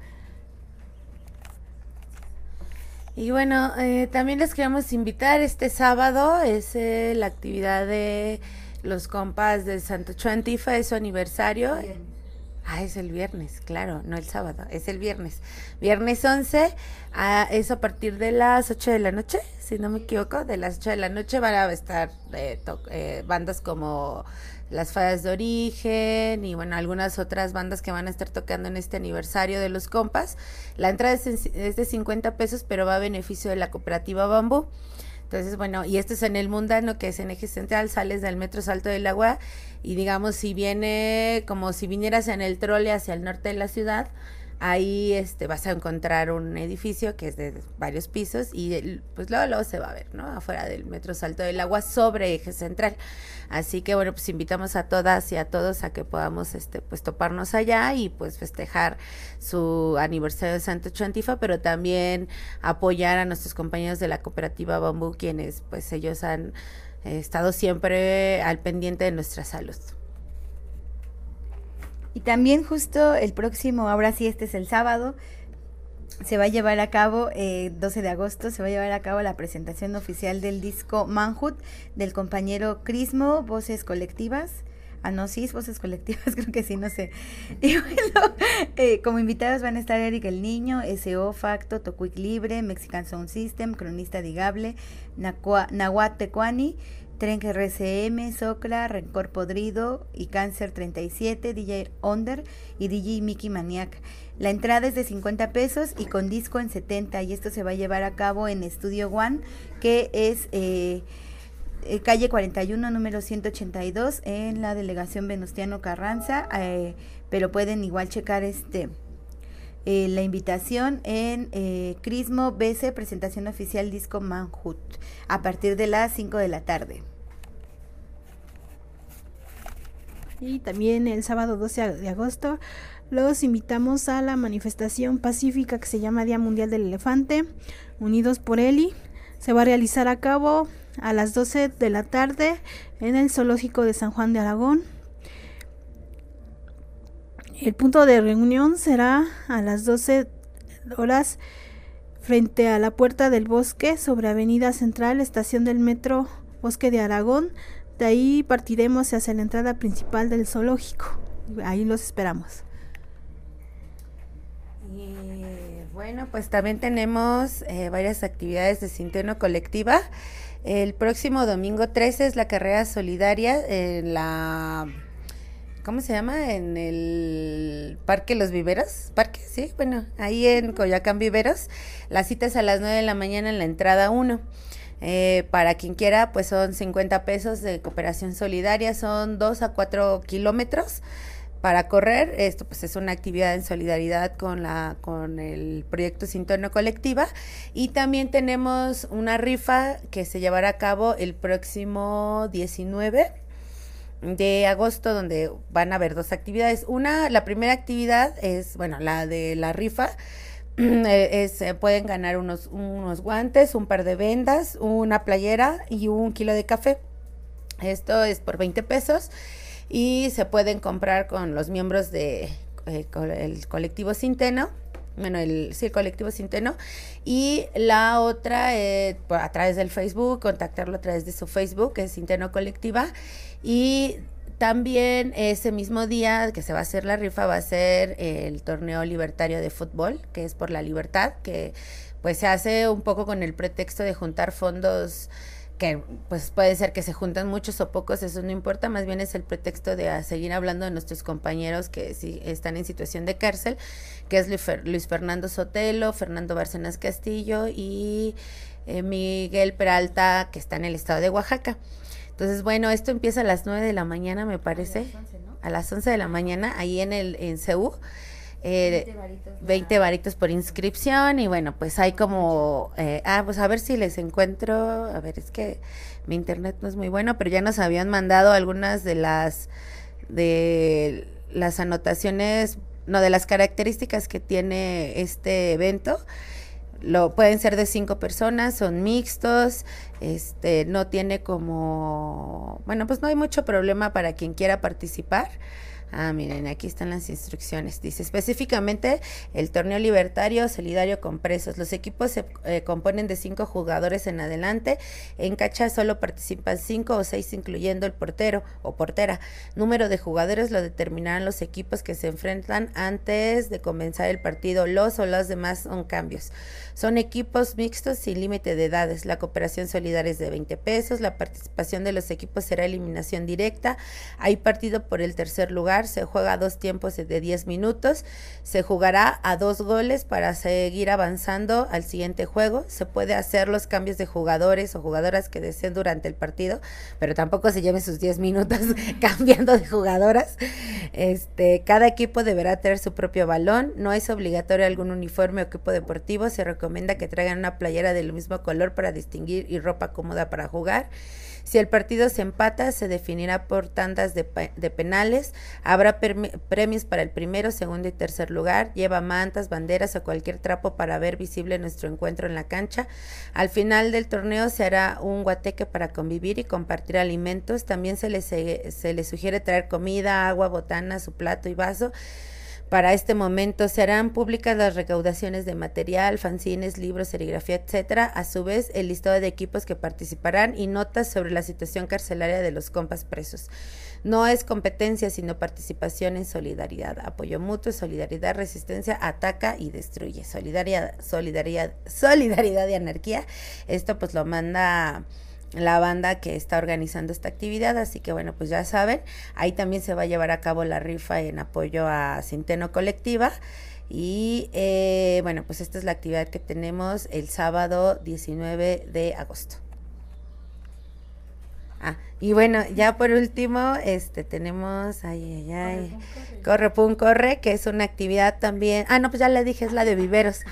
Y bueno, también les queremos invitar este sábado, es la actividad de los compas de Santo Ochoa Antifa, es su aniversario. Es el viernes, claro, no el sábado, es el viernes. Viernes 11, es a partir de las 8 de la noche, si no me equivoco, de las 8 de la noche van a estar bandas como las Fadas de Origen y bueno, algunas otras bandas que van a estar tocando en este aniversario de los compas. La entrada es de 50 pesos, pero va a beneficio de la cooperativa Bambú. Entonces, bueno, y esto es en el Mundano, que es en Eje Central, sales del Metro Salto del Agua y digamos, si viene como si vinieras en el trole hacia el norte de la ciudad, ahí vas a encontrar un edificio que es de varios pisos y pues luego se va a ver, ¿no? Afuera del Metro Salto del Agua sobre Eje Central. Así que bueno, pues invitamos a todas y a todos a que podamos pues toparnos allá y pues festejar su aniversario de Santo Chantifa, pero también apoyar a nuestros compañeros de la cooperativa Bambú, quienes pues ellos han estado siempre al pendiente de nuestra salud. Y también justo el próximo, ahora sí, este es el sábado, se va a llevar a cabo, 12 de agosto, se va a llevar a cabo la presentación oficial del disco Manhood del compañero Crismo, Voces Colectivas. Voces Colectivas, creo que sí, no sé. Y bueno, como invitados van a estar Eric el Niño, S.O. Facto, Tocuic Libre, Mexican Sound System, Cronista Digable, Nahuatl Tecuani, Trenque RCM, Socra, Rencor Podrido y Cáncer 37, DJ Onder y DJ Mickey Maniac. La entrada es de 50 pesos y con disco en 70, y esto se va a llevar a cabo en Estudio One, que es calle 41, número 182, en la delegación Venustiano Carranza, pero pueden igual checar la invitación en Crismo BC, presentación oficial disco Manhood, a partir de las 5 de la tarde. Y también el sábado 12 de agosto los invitamos a la manifestación pacífica que se llama Día Mundial del Elefante, Unidos por Eli. Se va a realizar a cabo a las 12 de la tarde en el Zoológico de San Juan de Aragón. El punto de reunión será a las 12 horas frente a la Puerta del Bosque sobre Avenida Central, estación del Metro Bosque de Aragón. De ahí partiremos hacia la entrada principal del zoológico. Ahí los esperamos. Y bueno, pues también tenemos varias actividades de Sintono Colectiva. El próximo domingo 13 es la carrera solidaria en la... ¿Cómo se llama? En el Parque Los Viveros. ¿Parque? Sí, bueno, ahí en Coyoacán Viveros. La cita es a las 9 de la mañana en la entrada 1. Para quien quiera, pues son 50 pesos de cooperación solidaria, son 2 a 4 kilómetros para correr. Esto pues es una actividad en solidaridad con el proyecto Sintono Colectiva, y también tenemos una rifa que se llevará a cabo el próximo 19 de agosto, donde van a haber 2 actividades. La primera actividad es, bueno, la de la rifa. Pueden ganar unos guantes, un par de vendas, una playera y 1 kilo de café. Esto es por 20 pesos y se pueden comprar con los miembros de el colectivo Centeno. Bueno, el colectivo Centeno. Y la otra, a través del Facebook, contactarlo a través de su Facebook, que es Centeno Colectiva. Y también ese mismo día que se va a hacer la rifa va a ser el torneo libertario de fútbol, que es por la libertad, que pues se hace un poco con el pretexto de juntar fondos, que pues puede ser que se juntan muchos o pocos, eso no importa, más bien es el pretexto de seguir hablando de nuestros compañeros que sí están en situación de cárcel, que es Luis Fernando Sotelo, Fernando Bárcenas Castillo y Miguel Peralta, que está en el estado de Oaxaca. Entonces, bueno, esto empieza a las 9 de la mañana, me parece, a las 11 de la mañana, ahí en CEU, 20 varitos por inscripción, y bueno, pues hay como, pues a ver si les encuentro, a ver, es que mi internet no es muy bueno, pero ya nos habían mandado algunas de las anotaciones, no, de las características que tiene este evento. Pueden ser de 5 personas, son mixtos, no tiene como, bueno, pues no hay mucho problema para quien quiera participar. Miren, aquí están las instrucciones. Dice, específicamente, el torneo libertario solidario con presos. Los equipos se componen de 5 jugadores en adelante. En cancha solo participan 5 o 6, incluyendo el portero o portera. Número de jugadores lo determinarán los equipos que se enfrentan antes de comenzar el partido. Los o las demás son cambios. Son equipos mixtos sin límite de edades. La cooperación solidaria es de 20 pesos. La participación de los equipos será eliminación directa. Hay partido por el tercer lugar. Se juega 2 tiempos de 10 minutos. Se jugará a 2 goles para seguir avanzando al siguiente juego. Se puede hacer los cambios de jugadores o jugadoras que deseen durante el partido, pero tampoco se lleven sus 10 minutos cambiando de jugadoras. Cada equipo deberá tener su propio balón. No es obligatorio algún uniforme o equipo deportivo. Se recomienda que traigan una playera del mismo color para distinguir y ropa cómoda para jugar. Si el partido se empata, se definirá por tandas de penales. Habrá premios para el primero, segundo y tercer lugar. Lleva mantas, banderas o cualquier trapo para ver visible nuestro encuentro en la cancha. Al final del torneo se hará un guateque para convivir y compartir alimentos. También se les sugiere traer comida, agua, botana, su plato y vaso. Para este momento se harán públicas las recaudaciones de material, fanzines, libros, serigrafía, etcétera. A su vez, el listado de equipos que participarán y notas sobre la situación carcelaria de los compas presos. No es competencia, sino participación en solidaridad, apoyo mutuo, solidaridad, resistencia, ataca y destruye. Solidaridad y anarquía. Esto pues lo manda la banda que está organizando esta actividad, así que bueno, pues ya saben, ahí también se va a llevar a cabo la rifa en apoyo a Centeno Colectiva y bueno, pues esta es la actividad que tenemos el sábado 19 de agosto. Y bueno, ya por último, tenemos, Corre Pum Corre, que es una actividad también, pues ya le dije, es la de Viveros.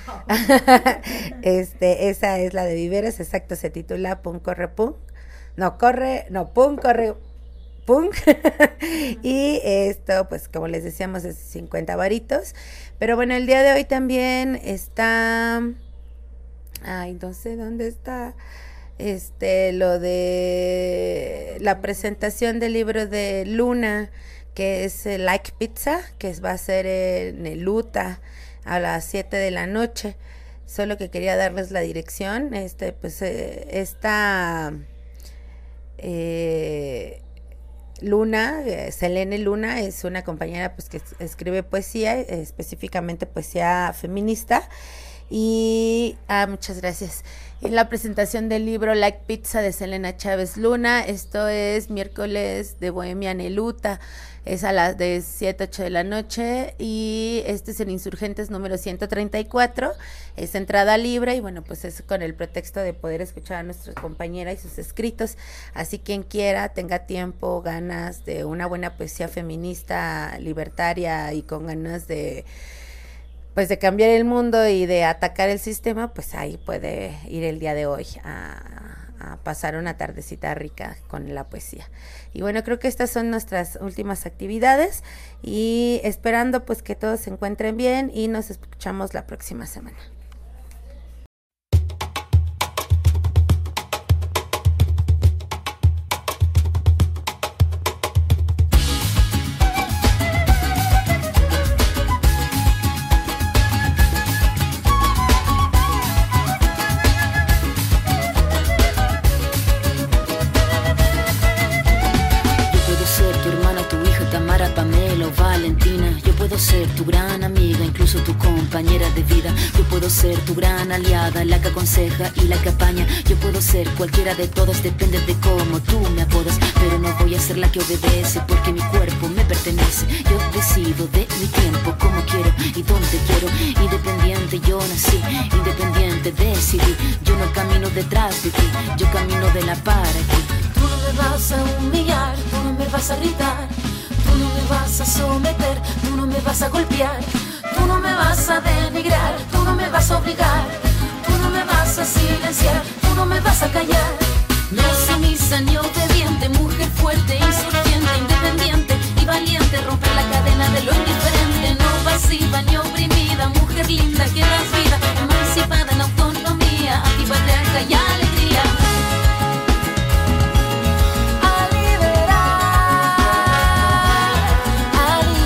Esa es la de Viveros, exacto, se titula Pum Corre Pum. Pum Corre Pum. Y esto, pues como les decíamos, es 50 varitos. Pero bueno, el día de hoy también está, no sé dónde está. Lo de la presentación del libro de Luna, que es Like Pizza, que va a ser en el UTA a las 7 de la noche. Solo que quería darles la dirección. Luna, Selene Luna, es una compañera pues que escribe poesía, específicamente poesía feminista. Y muchas gracias. En la presentación del libro Like Pizza de Selena Chávez Luna, esto es miércoles de Bohemia en el UTA, es a las de 7, 8 de la noche y este es en Insurgentes número 134, es entrada libre y bueno, pues es con el pretexto de poder escuchar a nuestra compañera y sus escritos, así quien quiera, tenga tiempo, ganas de una buena poesía feminista, libertaria y con ganas de cambiar el mundo y de atacar el sistema, pues ahí puede ir el día de hoy a pasar una tardecita rica con la poesía. Y bueno, creo que estas son nuestras últimas actividades y esperando pues que todos se encuentren bien y nos escuchamos la próxima semana. Ser tu gran amiga, incluso tu compañera de vida. Yo puedo ser tu gran aliada, la que aconseja y la que apaña. Yo puedo ser cualquiera de todas, depende de cómo tú me apodas. Pero no voy a ser la que obedece, porque mi cuerpo me pertenece. Yo decido de mi tiempo, cómo quiero y dónde quiero. Independiente yo nací, independiente decidí. Yo no camino detrás de ti, yo camino de la para aquí. Tú no me vas a humillar, tú no me vas a gritar. Tú no me vas a someter, tú no me vas a golpear, tú no me vas a denigrar, tú no me vas a obligar, tú no me vas a silenciar, tú no me vas a callar. No sumisa ni obediente, mujer fuerte, insurgente, independiente y valiente, romper la cadena de lo indiferente, no pasiva ni oprimida, mujer linda que das vida, emancipada en autonomía, activa, real y alegría. A liberar.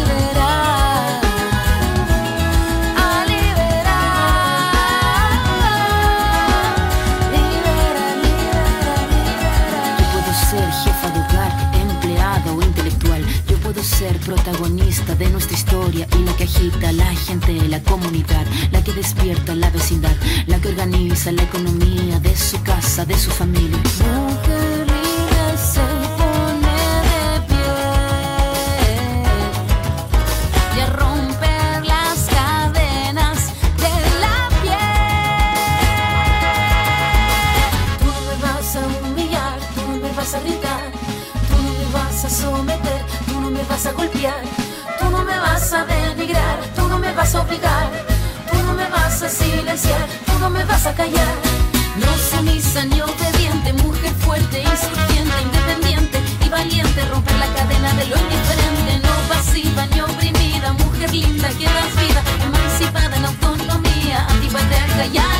levanta la gente, la comunidad, la que despierta la vecindad, la que organiza la economía de su casa, de su familia. Mujer libre se pone de pie y a romper las cadenas de la piel. Tú no me vas a humillar, tú no me vas a gritar, tú no me vas a someter, tú no me vas a golpear, tú no me vas a denigrar, tú no me vas a obligar, tú no me vas a silenciar, tú no me vas a callar. No sumisa ni obediente, mujer fuerte, insurgente, independiente y valiente, romper la cadena de lo indiferente, no pasiva ni oprimida, mujer linda que das vida, emancipada en autonomía, antipatriarca y